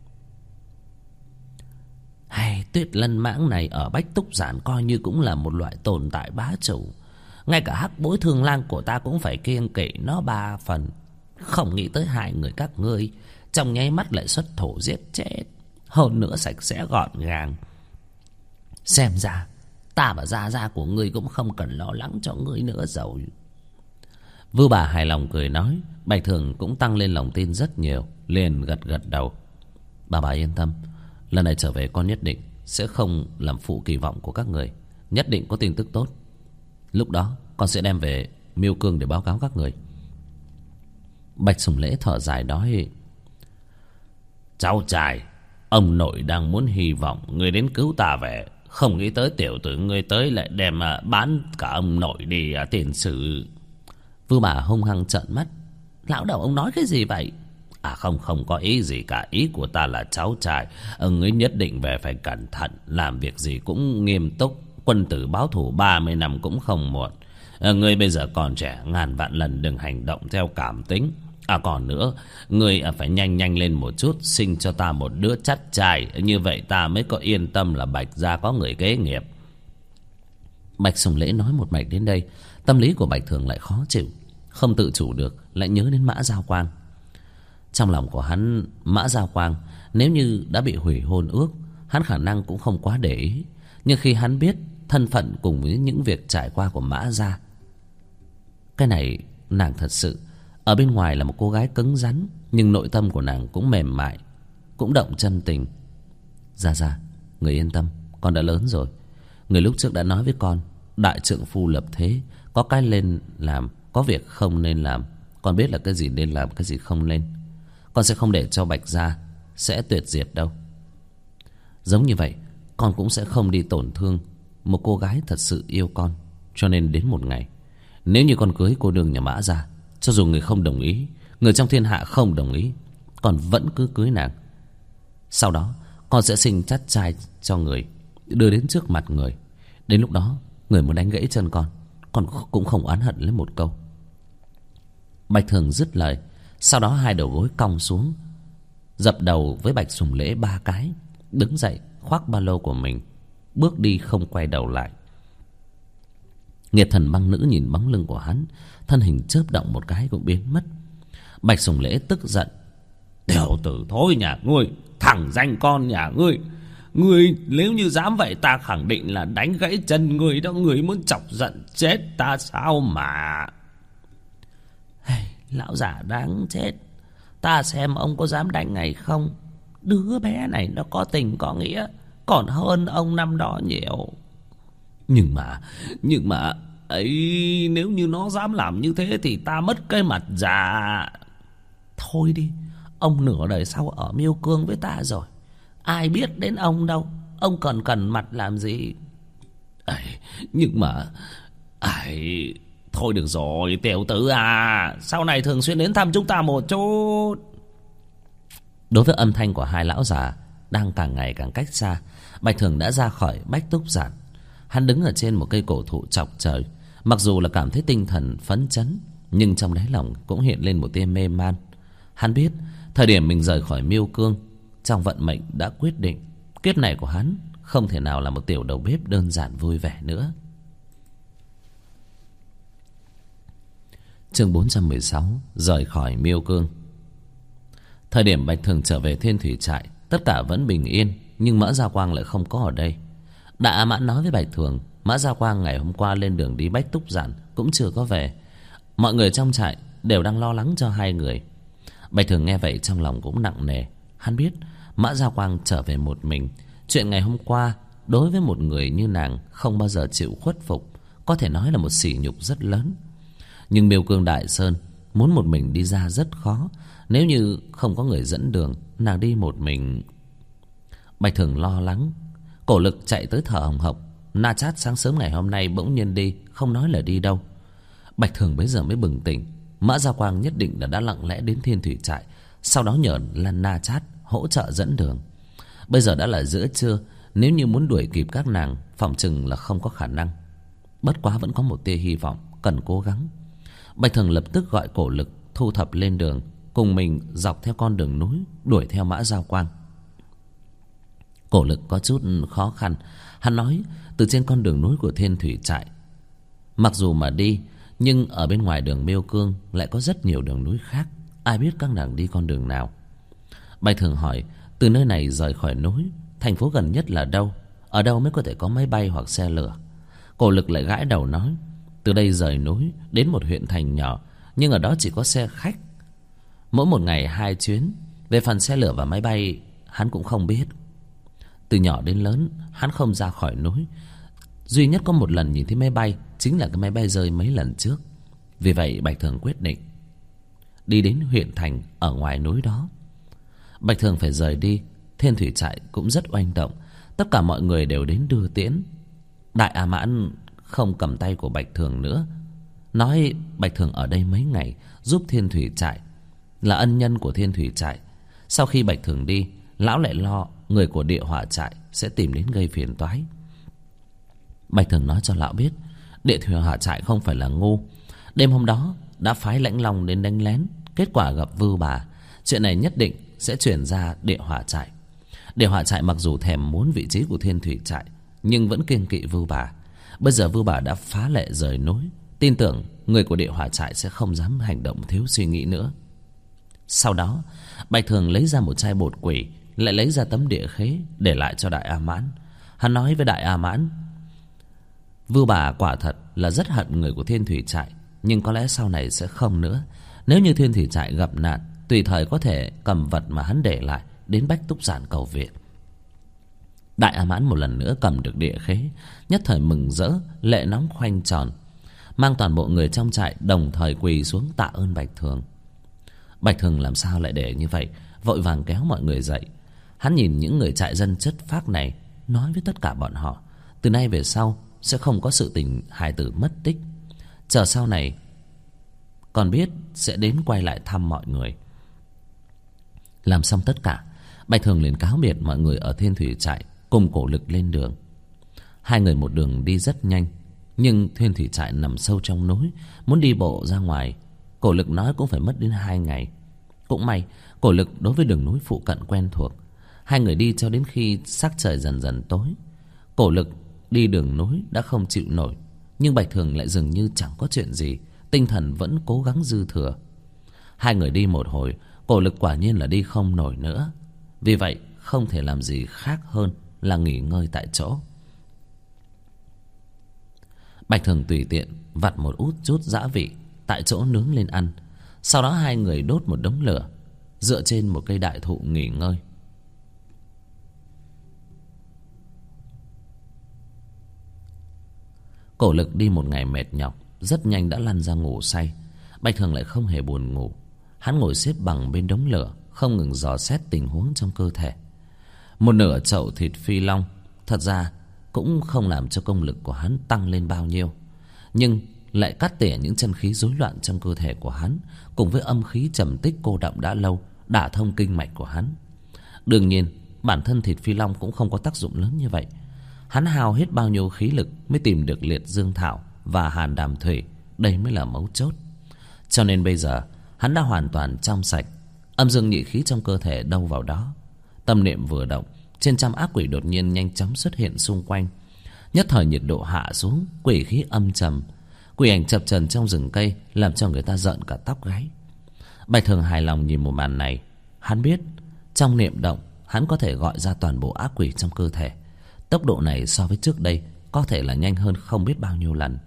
Hay, Tuyết Lân mãng này ở Bách Túc Giản coi như cũng là một loại tồn tại bá chủ. Ngay cả Hắc Bối Thương Lang của ta cũng phải kiêng kỵ nó 3 phần. Không nghĩ tới hai người các ngươi trong nháy mắt lại xuất thủ giết chết, hơn nữa sạch sẽ gọn gàng. Xem ra ta và Gia Gia của ngươi cũng không cần lo lắng cho ngươi nữa rồi. Vưu Bà hài lòng cười nói. Bạch Thường cũng tăng lên lòng tin rất nhiều, liền gật gật đầu. Bà yên tâm, lần này trở về con nhất định sẽ không làm phụ kỳ vọng của các người, nhất định có tin tức tốt. Lúc đó con sẽ đem về Miêu Cương để báo cáo các người. Bạch Sùng Lễ thở dài nói. Cháu trai, ông nội đang muốn hy vọng người đến cứu ta về, không nghĩ tới tiểu tử ngươi tới lại đem bán cả ông nội đi tiền sử. Vưu Bà hung hăng trợn mắt. Lão đầu ông nói cái gì vậy? Không có ý gì cả. Ý của ta là cháu trai, ông ấy nhất định về phải cẩn thận, làm việc gì cũng nghiêm túc. Quân tử báo thù 30 năm cũng không muộn. Ngươi bây giờ còn trẻ, ngàn vạn lần đừng hành động theo cảm tính. Còn nữa, ngươi phải nhanh lên một chút, sinh cho ta một đứa chắt trai, như vậy ta mới có yên tâm là Bạch gia có người kế nghiệp. Bạch Sùng Lễ nói một mạch đến đây, tâm lý của Bạch Thường lại khó chịu, không tự chủ được lại nhớ đến Mã Giao Quang. Trong lòng của hắn, Mã Giao Quang nếu như đã bị hủy hôn ước, hắn khả năng cũng không quá để ý. Nhưng khi hắn biết thân phận cùng với những việc trải qua của Mã Gia, cái này nàng thật sự ở bên ngoài là một cô gái cứng rắn, nhưng nội tâm của nàng cũng mềm mại, cũng động chân tình. Gia, người yên tâm, con đã lớn rồi. Người lúc trước đã nói với con, đại trượng phu lập thế, có cái nên làm, có việc không nên làm. Con biết là cái gì nên làm, cái gì không nên. Con sẽ không để cho Bạch Gia sẽ tuyệt diệt đâu. Giống như vậy, con cũng sẽ không đi tổn thương một cô gái thật sự yêu con. Cho nên đến một ngày, nếu như con cưới cô nương nhà Mã Gia, cho dù người không đồng ý, người trong thiên hạ không đồng ý, con vẫn cứ cưới nàng. Sau đó con sẽ sinh chắt trai cho người, đưa đến trước mặt người. Đến lúc đó người muốn đánh gãy chân con cũng không oán hận lấy một câu. Bạch Thường dứt lời, sau đó hai đầu gối cong xuống, dập đầu với Bạch Sùng Lễ 3 cái, đứng dậy khoác ba lô của mình, bước đi không quay đầu lại. Nghiệt thần băng nữ nhìn bóng lưng của hắn, thân hình chớp động một cái cũng biến mất. Bạch Sùng Lễ tức giận: tiểu tử thối nhà ngươi, thẳng danh con nhà ngươi, ngươi nếu như dám vậy, ta khẳng định là đánh gãy chân ngươi đó. Ngươi muốn chọc giận chết ta sao mà? Lão già đáng chết, ta xem ông có dám đánh ngày không? Đứa bé này nó có tình có nghĩa, còn hơn ông năm đó nhiều. Nhưng mà ấy, nếu như nó dám làm như thế thì ta mất cái mặt già. Thôi đi, ông nửa đời sau ở Miêu Cương với ta rồi, ai biết đến ông đâu, ông còn cần mặt làm gì? Nhưng mà thôi được rồi tiểu tử à, sau này thường xuyên đến thăm chúng ta một chút. Đối với âm thanh của hai lão già đang càng ngày càng cách xa, Bạch Thường đã ra khỏi Bách Túc Giản. Hắn đứng ở trên một cây cổ thụ chọc trời, mặc dù là cảm thấy tinh thần phấn chấn, nhưng trong đáy lòng cũng hiện lên một tia mê man. Hắn biết thời điểm mình rời khỏi Miêu Cương, trong vận mệnh đã quyết định, kiếp này của hắn không thể nào là một tiểu đầu bếp đơn giản vui vẻ nữa. Chương 416: Rời khỏi Miêu Cương. Thời điểm Bạch Thường trở về Thiên Thủy Trại, tất cả vẫn bình yên, nhưng Mã Gia Quang lại không có ở đây. Đại Mãn nói với Bạch Thường, Mã Gia Quang ngày hôm qua lên đường đi Bách Túc Giản cũng chưa có về. Mọi người trong trại đều đang lo lắng cho hai người. Bạch Thường nghe vậy trong lòng cũng nặng nề. Hắn biết Mã Gia Quang trở về một mình, chuyện ngày hôm qua đối với một người như nàng không bao giờ chịu khuất phục, có thể nói là một sỉ nhục rất lớn. Nhưng Miêu Cương Đại Sơn muốn một mình đi ra rất khó. Nếu như không có người dẫn đường, nàng đi một mình. Bạch Thường lo lắng. Cổ Lực chạy tới thở hồng hộc. Na Chát sáng sớm ngày hôm nay bỗng nhiên đi, không nói là đi đâu. Bạch Thường bấy giờ mới bừng tỉnh. Mã Gia Quang nhất định đã lặng lẽ đến Thiên Thủy Trại, sau đó nhờ lần Na Chát hỗ trợ dẫn đường. Bây giờ đã là giữa trưa, nếu như muốn đuổi kịp các nàng, phỏng chừng là không có khả năng. Bất quá vẫn có một tia hy vọng, cần cố gắng. Bạch Thường lập tức gọi Cổ Lực thu thập lên đường, cùng mình dọc theo con đường núi đuổi theo Mã Gia Quang. Cổ Lực có chút khó khăn. Hắn nói từ trên con đường núi của Thiên Thủy Trại, mặc dù mà đi, nhưng ở bên ngoài đường Miêu Cương lại có rất nhiều đường núi khác, ai biết các nàng đi con đường nào. Bạch Thường hỏi từ nơi này rời khỏi núi, thành phố gần nhất là đâu, ở đâu mới có thể có máy bay hoặc xe lửa. Cổ Lực lại gãi đầu nói từ đây rời núi đến một huyện thành nhỏ, nhưng ở đó chỉ có xe khách, mỗi một ngày 2 chuyến. Về phần xe lửa và máy bay, hắn cũng không biết. Từ nhỏ đến lớn, hắn không ra khỏi núi. Duy nhất có một lần nhìn thấy máy bay, chính là cái máy bay rơi mấy lần trước. Vì vậy Bạch Thường quyết định đi đến huyện thành ở ngoài núi đó. Bạch Thường phải rời đi. Thiên Thủy Trại cũng rất oanh động, tất cả mọi người đều đến đưa tiễn. Đại A Mãn không cầm tay của Bạch Thường nữa, nói Bạch Thường ở đây mấy ngày giúp Thiên Thủy Trại, là ân nhân của Thiên Thủy Trại. Sau khi Bạch Thường đi, lão lại lo người của Địa Hỏa Trại sẽ tìm đến gây phiền toái. Bạch Thường nói cho lão biết Địa Hỏa Trại không phải là ngu. Đêm hôm đó đã phái Lãnh Long đến đánh lén, kết quả gặp Vưu Bà. Chuyện này nhất định sẽ chuyển ra Địa Hỏa Trại. Địa Hỏa Trại mặc dù thèm muốn vị trí của Thiên Thủy Trại, nhưng vẫn kiêng kỵ Vưu Bà. Bây giờ Vưu Bà đã phá lệ rời núi, tin tưởng người của địa hỏa trại sẽ không dám hành động thiếu suy nghĩ nữa. Sau đó Bạch Thường lấy ra một chai bột quỷ, lại lấy ra tấm địa khế để lại cho Đại A Mãn. Hắn nói với Đại A Mãn, Vưu Bà quả thật là rất hận người của Thiên Thủy trại, nhưng có lẽ sau này sẽ không nữa. Nếu như Thiên Thủy trại gặp nạn, tùy thời có thể cầm vật mà hắn để lại đến Bách Túc Giản cầu viện. Đại A Mãn một lần nữa cầm được địa khế, nhất thời mừng rỡ, lệ nóng khoanh tròn, mang toàn bộ người trong trại đồng thời quỳ xuống tạ ơn Bạch Thường. Bạch Thường làm sao lại để như vậy, vội vàng kéo mọi người dậy. Hắn nhìn những người trại dân chất phác này, nói với tất cả bọn họ, từ nay về sau sẽ không có sự tình hài tử mất tích. Chờ sau này còn biết sẽ đến quay lại thăm mọi người. Làm xong tất cả, Bạch Thường liền cáo biệt mọi người ở Thiên Thủy trại, cùng Cổ Lực lên đường. Hai người một đường đi rất nhanh, nhưng Thiên Thủy trại nằm sâu trong núi, muốn đi bộ ra ngoài, Cổ Lực nói cũng phải mất đến 2 ngày. Cũng may Cổ Lực đối với đường núi phụ cận quen thuộc. Hai người đi cho đến khi sắc trời dần dần tối. Cổ Lực đi đường núi đã không chịu nổi, nhưng Bạch Thường lại dường như chẳng có chuyện gì, tinh thần vẫn cố gắng dư thừa. Hai người đi một hồi, Cổ Lực quả nhiên là đi không nổi nữa. Vì vậy không thể làm gì khác hơn là nghỉ ngơi tại chỗ. Bạch Thường tùy tiện vặt một chút giã vị tại chỗ nướng lên ăn. Sau đó hai người đốt một đống lửa, dựa trên một cây đại thụ nghỉ ngơi. Cổ Lực đi một ngày mệt nhọc, rất nhanh đã lăn ra ngủ say. Bạch Thường lại không hề buồn ngủ. Hắn ngồi xếp bằng bên đống lửa, không ngừng dò xét tình huống trong cơ thể. Một nửa chậu thịt phi long thật ra cũng không làm cho công lực của hắn tăng lên bao nhiêu, nhưng lại cắt tỉa những chân khí rối loạn trong cơ thể của hắn, cùng với âm khí trầm tích cô đọng đã lâu, đả thông kinh mạch của hắn. Đương nhiên bản thân thịt phi long cũng không có tác dụng lớn như vậy. Hắn hao hết bao nhiêu khí lực mới tìm được liệt dương thảo và hàn đàm thủy, đây mới là mấu chốt. Cho nên bây giờ hắn đã hoàn toàn trong sạch, âm dương nhị khí trong cơ thể đâu vào đó. Tâm niệm vừa động, trên trăm ác quỷ đột nhiên nhanh chóng xuất hiện xung quanh. Nhất thời nhiệt độ hạ xuống, quỷ khí âm trầm, quỷ ảnh chập chờn trong rừng cây, làm cho người ta rợn cả tóc gáy. Bạch Thường hài lòng nhìn một màn này. Hắn biết trong niệm động hắn có thể gọi ra toàn bộ ác quỷ trong cơ thể. Tốc độ này so với trước đây có thể là nhanh hơn không biết bao nhiêu lần.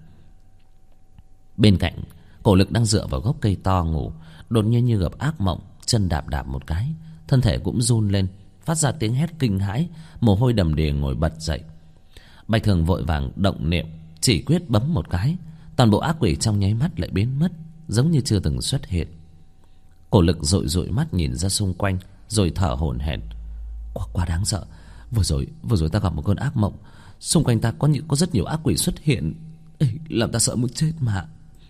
Bên cạnh, Cổ Lực đang dựa vào gốc cây to ngủ, đột nhiên như gặp ác mộng, chân đạp đạp một cái, thân thể cũng run lên, phát ra tiếng hét kinh hãi, mồ hôi đầm đìa ngồi bật dậy. Bạch Thường vội vàng động niệm, chỉ quyết bấm một cái, toàn bộ ác quỷ trong nháy mắt lại biến mất, giống như chưa từng xuất hiện. Cổ Lực dội dội mắt nhìn ra xung quanh, rồi thở hổn hển. Quá đáng sợ. Vừa rồi ta gặp một cơn ác mộng, xung quanh ta có rất nhiều ác quỷ xuất hiện. Ê, làm ta sợ muốn chết mà.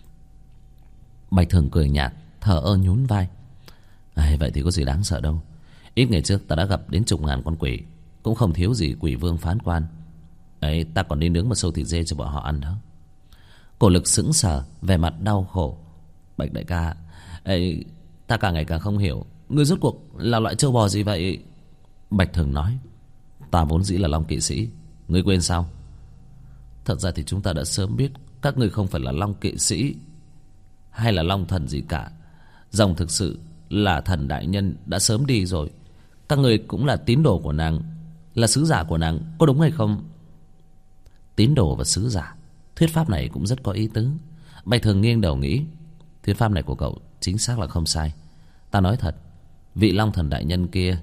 Bạch Thường cười nhạt, thở ơ nhún vai. Vậy thì có gì đáng sợ đâu. Ít ngày trước ta đã gặp đến chục ngàn con quỷ, cũng không thiếu gì quỷ vương phán quan. Ấy, ta còn đi nướng một sâu thịt dê cho bọn họ ăn đó. Cổ Lực sững sờ, vẻ mặt đau khổ. Bạch đại ca, ấy, ta càng ngày càng không hiểu, ngươi rốt cuộc là loại trâu bò gì vậy? Bạch Thường nói, ta vốn dĩ là Long kỵ sĩ, ngươi quên sao? Thật ra thì chúng ta đã sớm biết các ngươi không phải là Long kỵ sĩ hay là Long thần gì cả. Rồng thực sự là thần đại nhân đã sớm đi rồi. Các ngươi cũng là tín đồ của nàng, là sứ giả của nàng, có đúng hay không? Tín đồ và sứ giả, thuyết pháp này cũng rất có ý tứ. Bạch Thường nghiêng đầu nghĩ, thuyết pháp này của cậu chính xác là không sai. Ta nói thật, vị Long thần đại nhân kia,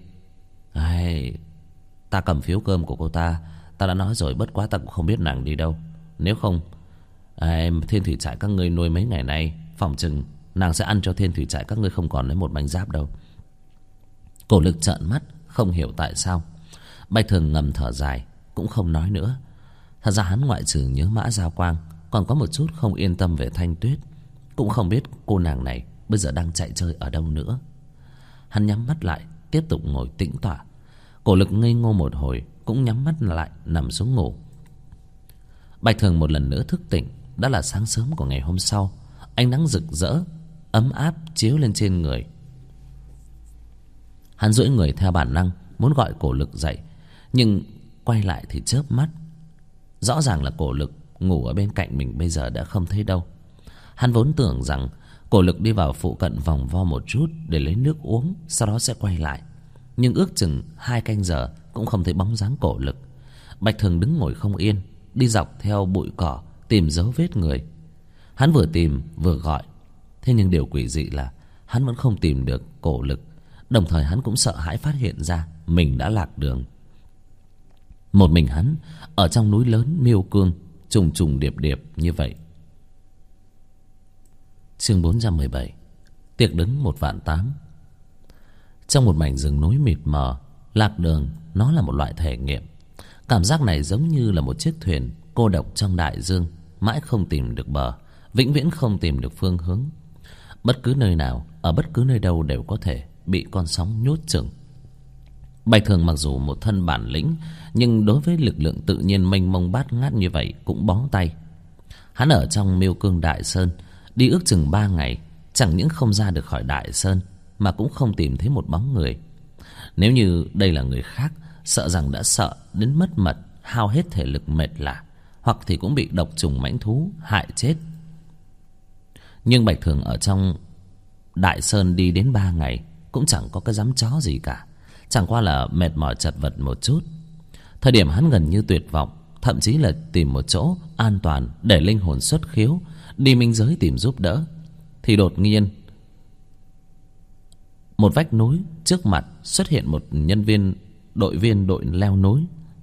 ta cầm phiếu cơm của cô ta, ta đã nói rồi, bất quá ta cũng không biết nàng đi đâu. Nếu không, Thiên Thủy trại các ngươi nuôi mấy ngày nay, phòng chừng nàng sẽ ăn cho Thiên Thủy trại các ngươi không còn lấy một mảnh giáp đâu. Cổ Lực trợn mắt, không hiểu tại sao. Bạch Thường ngầm thở dài, cũng không nói nữa. Thật ra hắn ngoại trừ nhớ Mã Giao Quang, còn có một chút không yên tâm về Thanh Tuyết. Cũng không biết cô nàng này bây giờ đang chạy chơi ở đâu nữa. Hắn nhắm mắt lại, tiếp tục ngồi tĩnh tọa. Cổ Lực ngây ngô một hồi, cũng nhắm mắt lại nằm xuống ngủ. Bạch Thường một lần nữa thức tỉnh. Đã là sáng sớm của ngày hôm sau. Ánh nắng rực rỡ, ấm áp chiếu lên trên người. Hắn duỗi người theo bản năng, muốn gọi Cổ Lực dậy, nhưng quay lại thì chớp mắt. Rõ ràng là Cổ Lực ngủ ở bên cạnh mình bây giờ đã không thấy đâu. Hắn vốn tưởng rằng Cổ Lực đi vào phụ cận vòng vo một chút để lấy nước uống, sau đó sẽ quay lại. Nhưng ước chừng 2 canh giờ cũng không thấy bóng dáng Cổ Lực. Bạch Thường đứng ngồi không yên, đi dọc theo bụi cỏ tìm dấu vết người. Hắn vừa tìm vừa gọi, thế nhưng điều quỷ dị là hắn vẫn không tìm được Cổ Lực. Đồng thời hắn cũng sợ hãi phát hiện ra mình đã lạc đường. Một mình hắn ở trong núi lớn Miêu Cương, trùng trùng điệp điệp như vậy. Chương 417. Tiệc đứng 1.800.000. Trong một mảnh rừng núi mịt mờ, lạc đường nó là một loại thể nghiệm. Cảm giác này giống như là một chiếc thuyền cô độc trong đại dương, mãi không tìm được bờ, vĩnh viễn không tìm được phương hướng. Bất cứ nơi nào, ở bất cứ nơi đâu đều có thể bị con sóng nhốt chừng. Bạch Thường mặc dù một thân bản lĩnh, nhưng đối với lực lượng tự nhiên mênh mông bát ngát như vậy cũng bó tay. Hắn ở trong Miêu Cương Đại Sơn đi ước chừng 3 ngày, chẳng những không ra được khỏi Đại Sơn mà cũng không tìm thấy một bóng người. Nếu như đây là người khác, sợ rằng đã sợ đến mất mật, hao hết thể lực mệt lả, hoặc thì cũng bị độc trùng mãnh thú hại chết. Nhưng Bạch Thường ở trong Đại Sơn đi đến 3 ngày cũng chẳng có cái dám chó gì cả, chẳng qua là mệt mỏi chật vật một chút. Thời điểm hắn gần như tuyệt vọng, thậm chí là tìm một chỗ an toàn để linh hồn xuất khiếu, đi minh giới tìm giúp đỡ, thì đột nhiên một vách núi trước mặt xuất hiện một đội viên đội leo núi.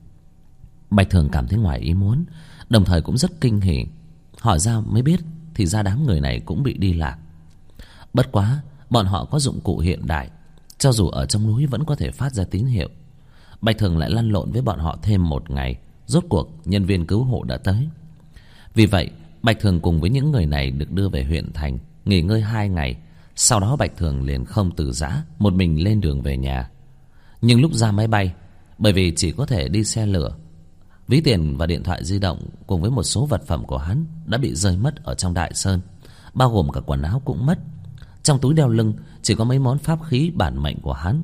Bạch Thường cảm thấy ngoài ý muốn, đồng thời cũng rất kinh hỉ. Hỏi ra mới biết thì ra đám người này cũng bị đi lạc. Bất quá bọn họ có dụng cụ hiện đại, cho dù ở trong núi vẫn có thể phát ra tín hiệu. Bạch Thường lại lăn lộn với bọn họ thêm 1 ngày, rốt cuộc nhân viên cứu hộ đã tới. Vì vậy Bạch Thường cùng với những người này được đưa về huyện thành, nghỉ ngơi 2 ngày. Sau đó Bạch Thường liền không từ giã, một mình lên đường về nhà. Nhưng lúc ra máy bay, bởi vì chỉ có thể đi xe lửa, ví tiền và điện thoại di động cùng với một số vật phẩm của hắn đã bị rơi mất ở trong Đại Sơn, bao gồm cả quần áo cũng mất. Trong túi đeo lưng chỉ có mấy món pháp khí bản mệnh của hắn.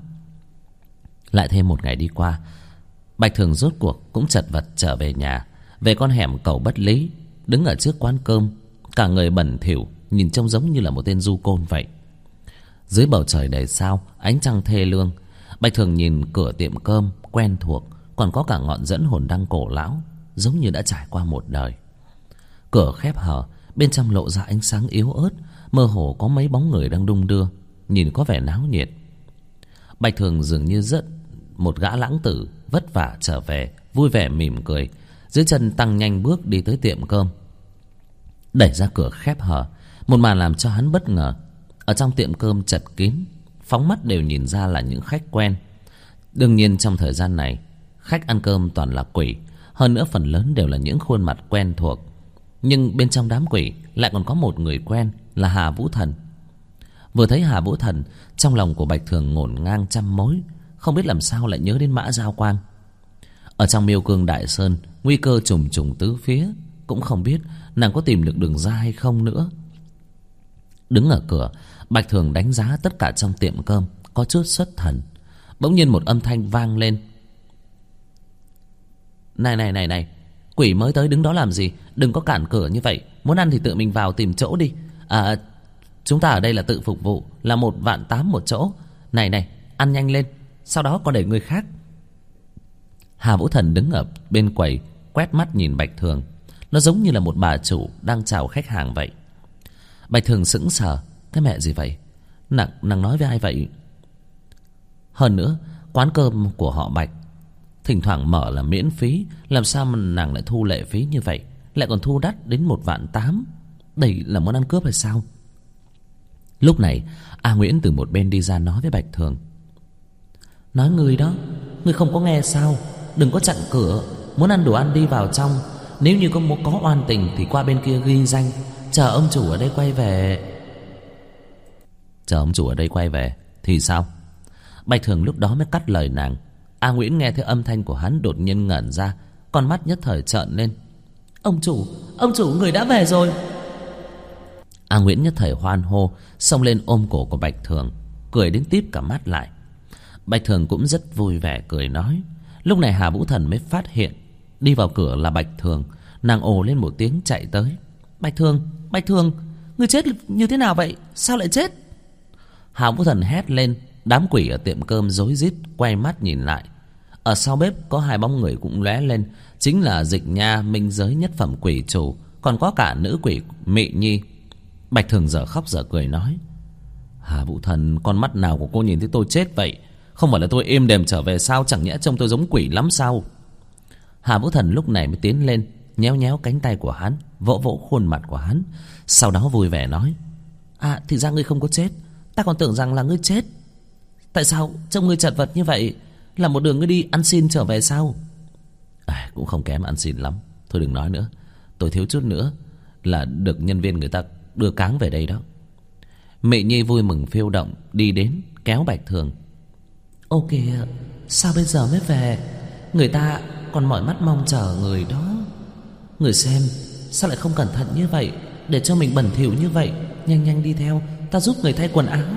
Lại thêm 1 ngày đi qua, Bạch Thường rốt cuộc cũng chật vật trở về nhà, về con hẻm cầu Bất Lý, đứng ở trước quán cơm, cả người bẩn thỉu, nhìn trông giống như là một tên du côn vậy. Dưới bầu trời đầy sao, ánh trăng thê lương, Bạch Thường nhìn cửa tiệm cơm quen thuộc, còn có cả ngọn dẫn hồn đăng cổ lão, giống như đã trải qua một đời. Cửa khép hờ, bên trong lộ ra ánh sáng yếu ớt, mơ hồ có mấy bóng người đang đung đưa, nhìn có vẻ náo nhiệt. Bạch Thường dường như rất một gã lãng tử vất vả trở về, vui vẻ mỉm cười, dưới chân tăng nhanh bước đi tới tiệm cơm. Đẩy ra cửa khép hờ, một màn làm cho hắn bất ngờ. Ở trong tiệm cơm chật kín, phóng mắt đều nhìn ra là những khách quen. Đương nhiên trong thời gian này, khách ăn cơm toàn là quỷ, hơn nữa phần lớn đều là những khuôn mặt quen thuộc. Nhưng bên trong đám quỷ lại còn có một người quen, là Hà Vũ Thần. Vừa thấy Hà Vũ Thần, trong lòng của Bạch Thường ngổn ngang trăm mối, không biết làm sao lại nhớ đến Mã Giao Quang. Ở trong Miêu Cương Đại Sơn, nguy cơ trùng trùng tứ phía, cũng không biết nàng có tìm được đường ra hay không nữa. Đứng ở cửa, Bạch Thường đánh giá tất cả trong tiệm cơm, có chút xuất thần. Bỗng nhiên một âm thanh vang lên. Này, quỷ mới tới đứng đó làm gì? Đừng có cản cửa như vậy, muốn ăn thì tự mình vào tìm chỗ đi. Chúng ta ở đây là tự phục vụ, là 1.800.000 một chỗ. Này, ăn nhanh lên, sau đó còn để người khác. Hà Vũ Thần đứng ở bên quầy, quét mắt nhìn Bạch Thường. Nó giống như là một bà chủ đang chào khách hàng vậy. Bạch Thường sững sờ. Cái mẹ gì vậy? Nàng nói với ai vậy? Hơn nữa, quán cơm của họ Bạch thỉnh thoảng mở là miễn phí, làm sao mà nàng lại thu lệ phí như vậy, lại còn thu đắt đến 1.800.000? Đây là muốn ăn cướp hay sao? Lúc này A Nguyễn từ một bên đi ra nói với Bạch Thường. Nói ngươi đó, ngươi không có nghe sao? Đừng có chặn cửa, muốn ăn đồ ăn đi vào trong. Nếu như có oan tình thì qua bên kia ghi danh, chờ ông chủ ở đây quay về. Chờ ông chủ ở đây quay về thì sao? Bạch Thường lúc đó mới cắt lời nàng. A Nguyễn nghe thấy âm thanh của hắn đột nhiên ngẩn ra, con mắt nhất thời trợn lên. Ông chủ người đã về rồi. A Nguyễn nhất thời hoan hô, xông lên ôm cổ của Bạch Thường, cười đến típ cả mắt lại. Bạch Thường cũng rất vui vẻ cười nói. Lúc này Hà Vũ Thần mới phát hiện đi vào cửa là Bạch Thường. Nàng ồ lên một tiếng chạy tới. Bạch Thường, ngươi chết như thế nào vậy? Sao lại chết? Hà Vũ Thần hét lên. Đám quỷ ở tiệm cơm rối rít quay mắt nhìn lại. Ở sau bếp có hai bóng người cũng lóe lên, chính là Dịch Nha, minh giới nhất phẩm quỷ chủ, còn có cả nữ quỷ Mị Nhi. Bạch Thường dở khóc dở cười nói: Hà Vũ Thần, con mắt nào của cô nhìn thấy tôi chết vậy? Không phải là tôi êm đềm trở về sao? Chẳng nhẽ trông tôi giống quỷ lắm sao? Hà Vũ Thần lúc này mới tiến lên, nhéo nhéo cánh tay của hắn, vỗ vỗ khuôn mặt của hắn, sau đó vui vẻ nói: thì ra ngươi không có chết. Ta còn tưởng rằng là ngươi chết. Tại sao trông ngươi chật vật như vậy? Là một đường ngươi đi ăn xin trở về sao? Cũng không kém ăn xin lắm. Thôi đừng nói nữa. Tôi thiếu chút nữa là được nhân viên người ta đưa cáng về đây đó. Mị Nhi vui mừng phiêu động đi đến kéo Bạch Thường. Ô kìa, sao bây giờ mới về? Người ta còn mỏi mắt mong chờ người đó. Người xem, sao lại không cẩn thận như vậy, để cho mình bẩn thỉu như vậy? Nhanh nhanh đi theo, ta giúp người thay quần áo.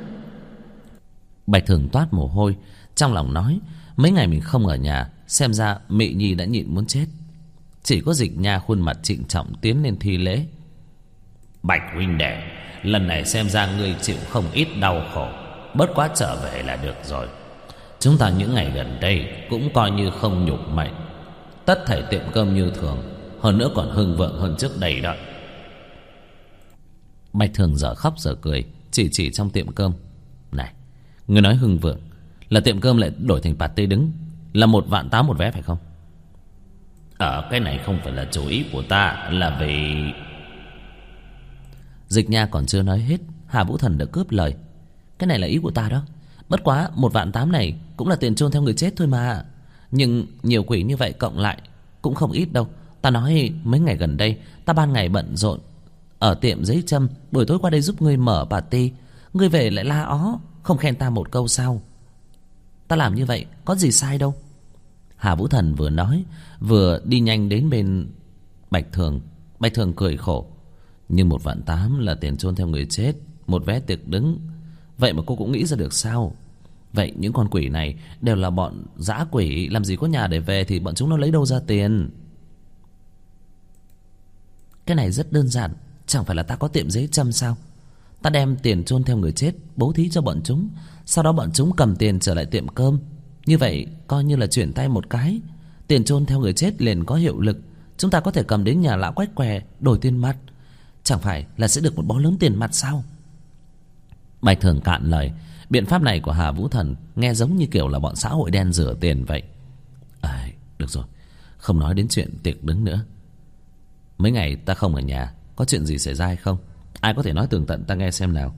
Bạch Thường toát mồ hôi, trong lòng nói: mấy ngày mình không ở nhà, xem ra Mị Nhi đã nhịn muốn chết. Chỉ có Dịch Nha khuôn mặt trịnh trọng tiến lên thi lễ: Bạch huynh đệ, lần này xem ra ngươi chịu không ít đau khổ, bớt quá trở về là được rồi. Chúng ta những ngày gần đây cũng coi như không nhục mệnh. Tất thảy tiệm cơm như thường, hơn nữa còn hưng vượng hơn trước đây đó. Bạch Thường dở khóc dở cười, chỉ trong tiệm cơm: Này, ngươi nói hưng vượng là tiệm cơm lại đổi thành party đứng, là 1,800.000 một vé phải không? Cái này không phải là chủ ý của ta, là vì... Dịch Nha còn chưa nói hết, Hà Vũ Thần đã cướp lời: Cái này là ý của ta đó. Bất quá 1,800.000 này cũng là tiền chôn theo người chết thôi mà. Nhưng nhiều quỷ như vậy cộng lại cũng không ít đâu. Ta nói mấy ngày gần đây ta ban ngày bận rộn ở tiệm giấy châm, buổi tối qua đây giúp ngươi mở party, ngươi về lại la ó, không khen ta một câu sao? Ta làm như vậy có gì sai đâu. Hà Vũ Thần vừa nói vừa đi nhanh đến bên Bạch Thường. Bạch Thường cười khổ: Nhưng 1,800.000 là tiền chôn theo người chết, một vé tiệc đứng, vậy mà cô cũng nghĩ ra được sao? Vậy những con quỷ này đều là bọn dã quỷ, làm gì có nhà để về thì bọn chúng nó lấy đâu ra tiền? Cái này rất đơn giản, chẳng phải là ta có tiệm giấy châm sao? Ta đem tiền chôn theo người chết bố thí cho bọn chúng, sau đó bọn chúng cầm tiền trở lại tiệm cơm. Như vậy coi như là chuyển tay một cái, tiền chôn theo người chết liền có hiệu lực. Chúng ta có thể cầm đến nhà lão Quách Què đổi tiền mặt, chẳng phải là sẽ được một bó lớn tiền mặt sao? Bạch Thường cạn lời. Biện pháp này của Hà Vũ Thần nghe giống như kiểu là bọn xã hội đen rửa tiền vậy. Được rồi, không nói đến chuyện tiệc đứng nữa. Mấy ngày ta không ở nhà, có chuyện gì xảy ra hay không? Ai có thể nói tường tận ta nghe xem nào.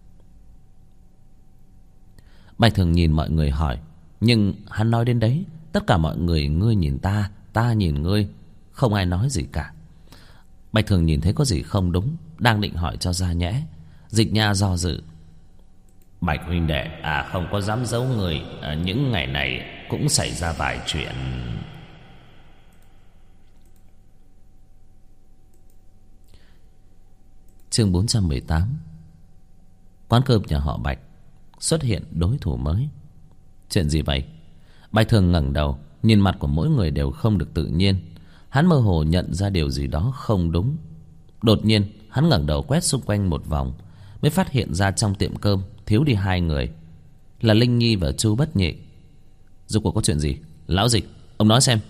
Bạch Thường nhìn mọi người hỏi, nhưng hắn nói đến đấy, tất cả mọi người ngươi nhìn ta, ta nhìn ngươi, không ai nói gì cả. Bạch Thường nhìn thấy có gì không đúng, đang định hỏi cho ra nhẽ. Dịch Nha do dự: Bạch huynh đệ, không có dám giấu người, những ngày này cũng xảy ra vài chuyện. Chương 418. Quán cơm nhà họ Bạch xuất hiện đối thủ mới. Chuyện gì vậy? Bạch Thường ngẩng đầu, nhìn mặt của mỗi người đều không được tự nhiên. Hắn mơ hồ nhận ra điều gì đó không đúng. Đột nhiên hắn ngẩng đầu quét xung quanh một vòng, mới phát hiện ra trong tiệm cơm thiếu đi 2 người, là Linh Nhi và Chu Bất Nhị. Rốt cuộc có chuyện gì? Lão Dịch, ông nói xem.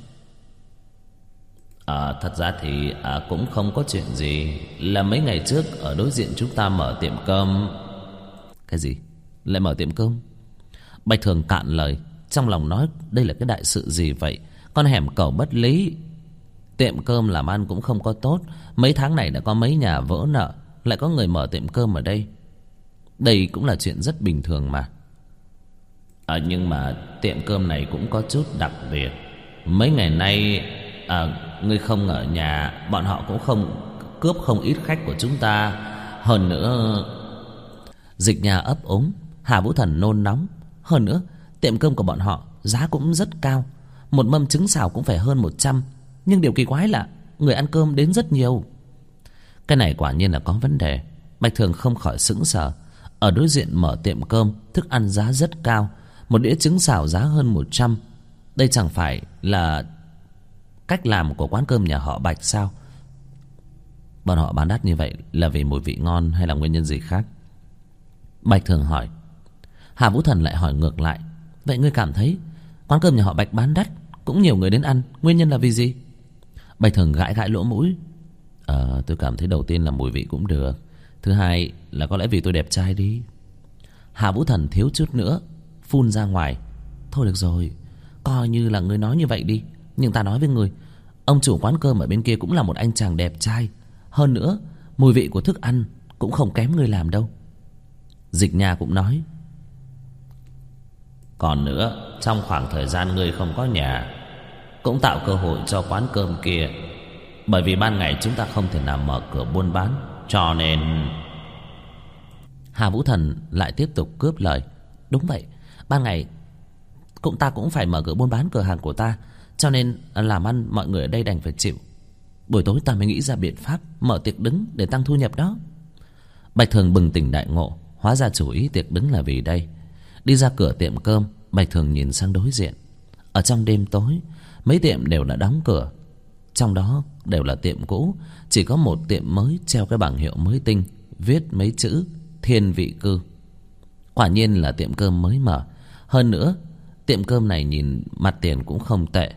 Thật ra thì cũng không có chuyện gì. Là mấy ngày trước ở đối diện chúng ta mở tiệm cơm. Cái gì? Lại mở tiệm cơm? Bạch Thường cạn lời, trong lòng nói đây là cái đại sự gì vậy? Con hẻm cầu bất lý. Tiệm cơm làm ăn cũng không có tốt, mấy tháng này đã có mấy nhà vỡ nợ, lại có người mở tiệm cơm ở đây. Đây cũng là chuyện rất bình thường mà. Nhưng mà tiệm cơm này cũng có chút đặc biệt. Mấy ngày nay ngươi không ở nhà, bọn họ cũng không cướp không ít khách của chúng ta. Hơn nữa... Dịch Nha ấp úng, Hà Vũ Thần nôn nóng. Hơn nữa tiệm cơm của bọn họ giá cũng rất cao, một mâm trứng xào cũng phải hơn 100. Nhưng điều kỳ quái là người ăn cơm đến rất nhiều. Cái này quả nhiên là có vấn đề. Bạch Thường không khỏi sững sờ. Ở đối diện mở tiệm cơm, thức ăn giá rất cao, một đĩa trứng xào giá hơn 100. Đây chẳng phải là cách làm của quán cơm nhà họ Bạch sao? Bọn họ bán đắt như vậy là vì mùi vị ngon hay là nguyên nhân gì khác? Bạch Thường hỏi. Hà Vũ Thần lại hỏi ngược lại. Vậy ngươi cảm thấy quán cơm nhà họ Bạch bán đắt, cũng nhiều người đến ăn, nguyên nhân là vì gì? Bạch Thường gãi gãi lỗ mũi. Tôi cảm thấy đầu tiên là mùi vị cũng được, thứ hai là có lẽ vì tôi đẹp trai đi. Hà Vũ Thần thiếu chút nữa phun ra ngoài. Thôi được rồi, coi như là ngươi nói như vậy đi. Nhưng ta nói với ngươi, ông chủ quán cơm ở bên kia cũng là một anh chàng đẹp trai. Hơn nữa, mùi vị của thức ăn cũng không kém ngươi làm đâu. Dịch Nha cũng nói. Còn nữa, trong khoảng thời gian ngươi không có nhà, cũng tạo cơ hội cho quán cơm kia. Bởi vì ban ngày chúng ta không thể nào mở cửa buôn bán, cho nên... Hà Vũ Thần lại tiếp tục cướp lời. Đúng vậy, ban ngày ta cũng phải mở cửa buôn bán cửa hàng của ta, cho nên làm ăn mọi người ở đây đành phải chịu. Buổi tối ta mới nghĩ ra biện pháp mở tiệc đứng để tăng thu nhập đó. Bạch Thường bừng tỉnh đại ngộ, hóa ra chủ ý tiệc đứng là vì đây. Đi ra cửa tiệm cơm, Bạch Thường nhìn sang đối diện. Ở trong đêm tối, mấy tiệm đều đã đóng cửa. Trong đó đều là tiệm cũ, chỉ có một tiệm mới treo cái bảng hiệu mới tinh, viết mấy chữ Thiên Vị Cư. Quả nhiên là tiệm cơm mới mở. Hơn nữa, tiệm cơm này nhìn mặt tiền cũng không tệ.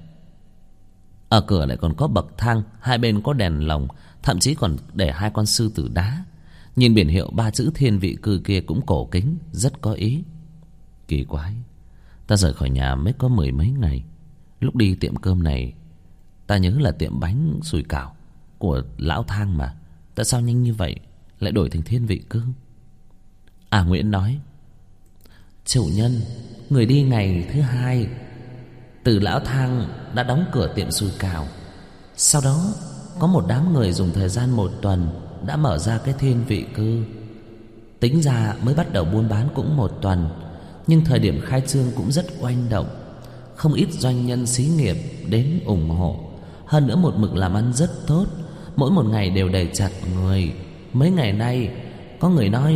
Ở cửa lại còn có bậc thang, hai bên có đèn lồng, thậm chí còn để hai con sư tử đá. Nhìn biển hiệu ba chữ Thiên Vị Cư kia cũng cổ kính, rất có ý. Kỳ quái, ta rời khỏi nhà mới có 10 mấy ngày. Lúc đi tiệm cơm này, ta nhớ là tiệm bánh sủi cảo của lão Thang mà. Tại sao nhanh như vậy lại đổi thành Thiên Vị Cư? Nguyễn nói. Chủ nhân, người đi ngày thứ hai, từ lão Thang đã đóng cửa tiệm sủi cảo. Sau đó có một đám người dùng thời gian 1 tuần đã mở ra cái Thiên Vị Cư. Tính ra mới bắt đầu buôn bán cũng 1 tuần, nhưng thời điểm khai trương cũng rất oanh động. Không ít doanh nhân xí nghiệp đến ủng hộ. Hơn nữa một mực làm ăn rất tốt, mỗi một ngày đều đầy chặt người. Mấy ngày nay có người nói...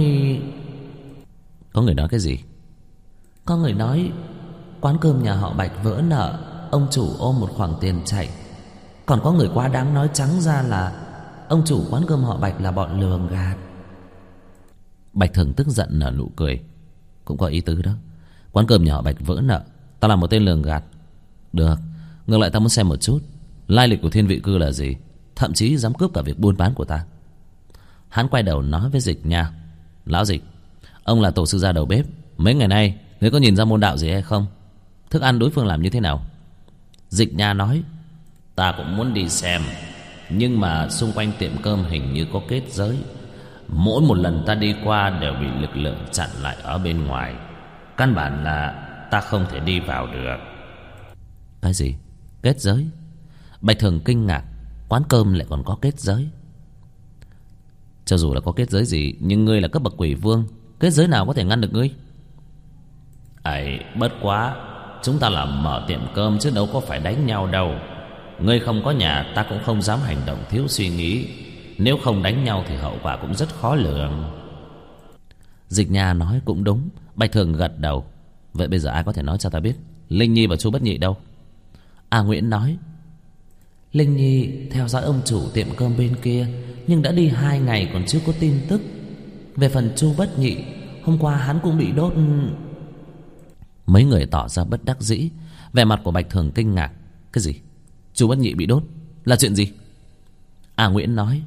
Có người nói cái gì? Có người nói quán cơm nhà họ Bạch vỡ nợ, ông chủ ôm một khoản tiền chạy. Còn có người quá đáng nói trắng ra là ông chủ quán cơm họ Bạch là bọn lường gạt. Bạch Thường tức giận nở nụ cười. Cũng có ý tứ đó. Quán cơm nhà họ Bạch vỡ nợ, ta là một tên lường gạt. Được, ngược lại ta muốn xem một chút lai lịch của Thiên Vị Cư là gì, thậm chí dám cướp cả việc buôn bán của ta. Hắn quay đầu nói với Dịch Nha. Lão Dịch, ông là tổ sư gia đầu bếp, mấy ngày nay ngươi có nhìn ra môn đạo gì hay không? Thức ăn đối phương làm như thế nào? Dịch Nha nói. Ta cũng muốn đi xem, nhưng mà xung quanh tiệm cơm hình như có kết giới. Mỗi một lần ta đi qua đều bị lực lượng chặn lại ở bên ngoài. Căn bản là ta không thể đi vào được. Cái gì? Kết giới? Bạch Thường kinh ngạc. Quán cơm lại còn có kết giới? Cho dù là có kết giới gì, nhưng ngươi là cấp bậc quỷ vương, kết giới nào có thể ngăn được ngươi? Bất quá chúng ta là mở tiệm cơm chứ đâu có phải đánh nhau đâu. Ngươi không có nhà, ta cũng không dám hành động thiếu suy nghĩ. Nếu không đánh nhau thì hậu quả cũng rất khó lường. Dịch Nha nói cũng đúng. Bạch Thường gật đầu. Vậy bây giờ ai có thể nói cho ta biết Linh Nhi và Chu Bất Nhị đâu? Nguyễn nói. Linh Nhi theo dõi ông chủ tiệm cơm bên kia, nhưng đã đi 2 ngày còn chưa có tin tức. Về phần Chu Bất Nhị, hôm qua hắn cũng bị đốt. Mấy người tỏ ra bất đắc dĩ. Vẻ mặt của Bạch Thường kinh ngạc. Cái gì? Chu Bất Nhị bị đốt? Là chuyện gì? Nguyễn nói.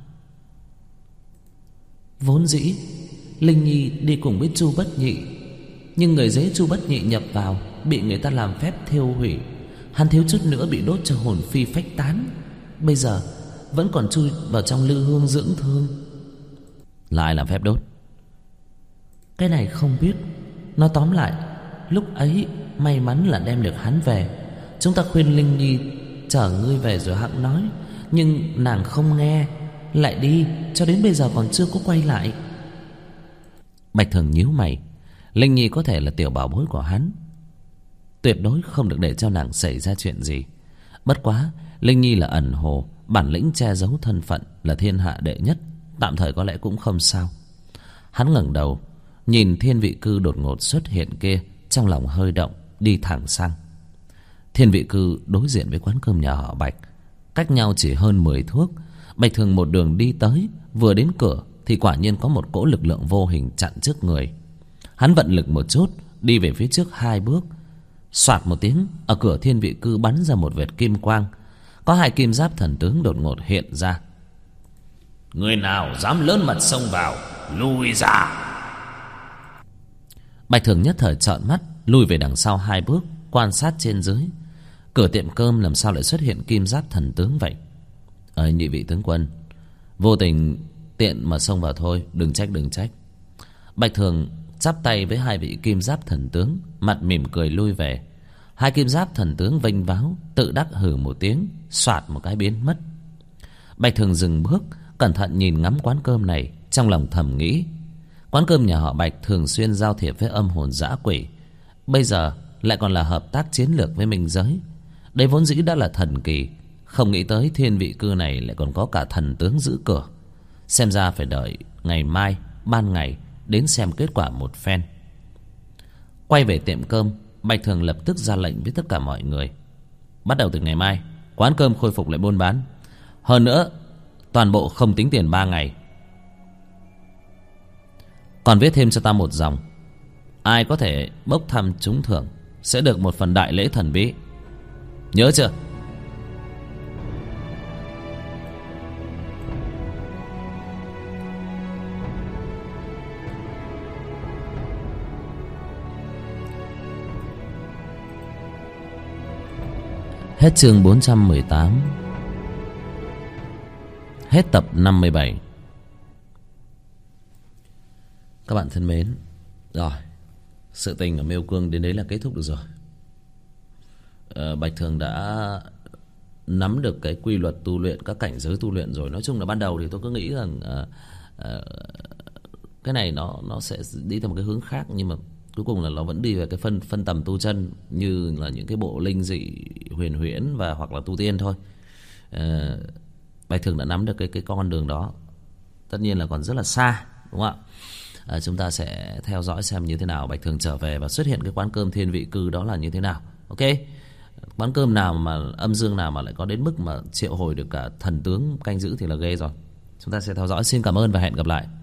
Vốn dĩ Linh Nhi đi cùng với Chu Bất Nhị, nhưng người dế Chu Bất Nhị nhập vào bị người ta làm phép thiêu hủy. Hắn thiếu chút nữa bị đốt cho hồn phi phách tán. Bây giờ vẫn còn chui vào trong lư hương dưỡng thương. Là ai làm phép đốt? Cái này không biết. Nói tóm lại, lúc ấy may mắn là đem được hắn về. Chúng ta khuyên Linh Nhi chở ngươi về rồi hẵng nói, nhưng nàng không nghe, lại đi, cho đến bây giờ còn chưa có quay lại. Bạch Thường nhíu mày. Linh Nhi có thể là tiểu bảo bối của hắn, tuyệt đối không được để cho nàng xảy ra chuyện gì. Bất quá Linh Nhi là ẩn hồ, bản lĩnh che giấu thân phận là thiên hạ đệ nhất, tạm thời có lẽ cũng không sao. Hắn ngẩng đầu nhìn Thiên Vị Cư đột ngột xuất hiện kia, trong lòng hơi động, đi thẳng sang. Thiên Vị Cư đối diện với quán cơm nhà họ Bạch. cách nhau chỉ hơn 10 thước. Bạch Thường một đường đi tới, vừa đến cửa thì quả nhiên có một cỗ lực lượng vô hình chặn trước người. Hắn vận lực một chút, đi về phía trước 2 bước. Soạt một tiếng, ở cửa thiên vị cư bắn ra một vệt kim quang. Có 2 kim giáp thần tướng đột ngột hiện ra. Người nào dám lớn mật xông vào, lui ra. Bạch Thường nhất thời trợn mắt, lui về đằng sau 2 bước, quan sát trên dưới. Cửa tiệm cơm làm sao lại xuất hiện kim giáp thần tướng vậy? Nhị vị tướng quân, vô tình tiện mà xông vào thôi, đừng trách. Bạch Thường chắp tay với 2 vị kim giáp thần tướng, mặt mỉm cười lui về. 2 kim giáp thần tướng vênh váo, tự đắc hừ một tiếng, xoạt một cái biến mất. Bạch Thường dừng bước, cẩn thận nhìn ngắm quán cơm này, trong lòng thầm nghĩ: quán cơm nhà họ Bạch thường xuyên giao thiệp với âm hồn dã quỷ, bây giờ lại còn là hợp tác chiến lược với minh giới. Đây vốn dĩ đã là thần kỳ, không nghĩ tới thiên vị cư này lại còn có cả thần tướng giữ cửa. Xem ra phải đợi ngày mai ban ngày đến xem kết quả một phen. Quay về tiệm cơm, Bạch Thường lập tức ra lệnh với tất cả mọi người: bắt đầu từ ngày mai, quán cơm khôi phục lại buôn bán. Hơn nữa, toàn bộ không tính tiền 3 ngày. Còn viết thêm cho ta một dòng: ai có thể bốc thăm trúng thưởng sẽ được một phần đại lễ thần bí. Nhớ chưa? Hết chương 418. Hết tập 57. Các bạn thân mến, rồi, sự tình ở Miêu Cương đến đấy là kết thúc được rồi. Bạch Thường đã nắm được cái quy luật tu luyện, các cảnh giới tu luyện rồi. Nói chung là ban đầu thì tôi cứ nghĩ rằng cái này nó sẽ đi theo một cái hướng khác, nhưng mà cuối cùng là nó vẫn đi về cái phân tầm tu chân, như là những cái bộ linh dị huyền huyễn và hoặc là tu tiên thôi. Bạch Thường đã nắm được cái con đường đó. Tất nhiên là còn rất là xa, đúng không ạ? Chúng ta sẽ theo dõi xem như thế nào Bạch Thường trở về và xuất hiện cái quán cơm thiên vị cư đó là như thế nào. Ok, quán cơm nào mà âm dương nào mà lại có đến mức mà triệu hồi được cả thần tướng canh giữ thì là ghê rồi. Chúng ta sẽ theo dõi. Xin cảm ơn và hẹn gặp lại.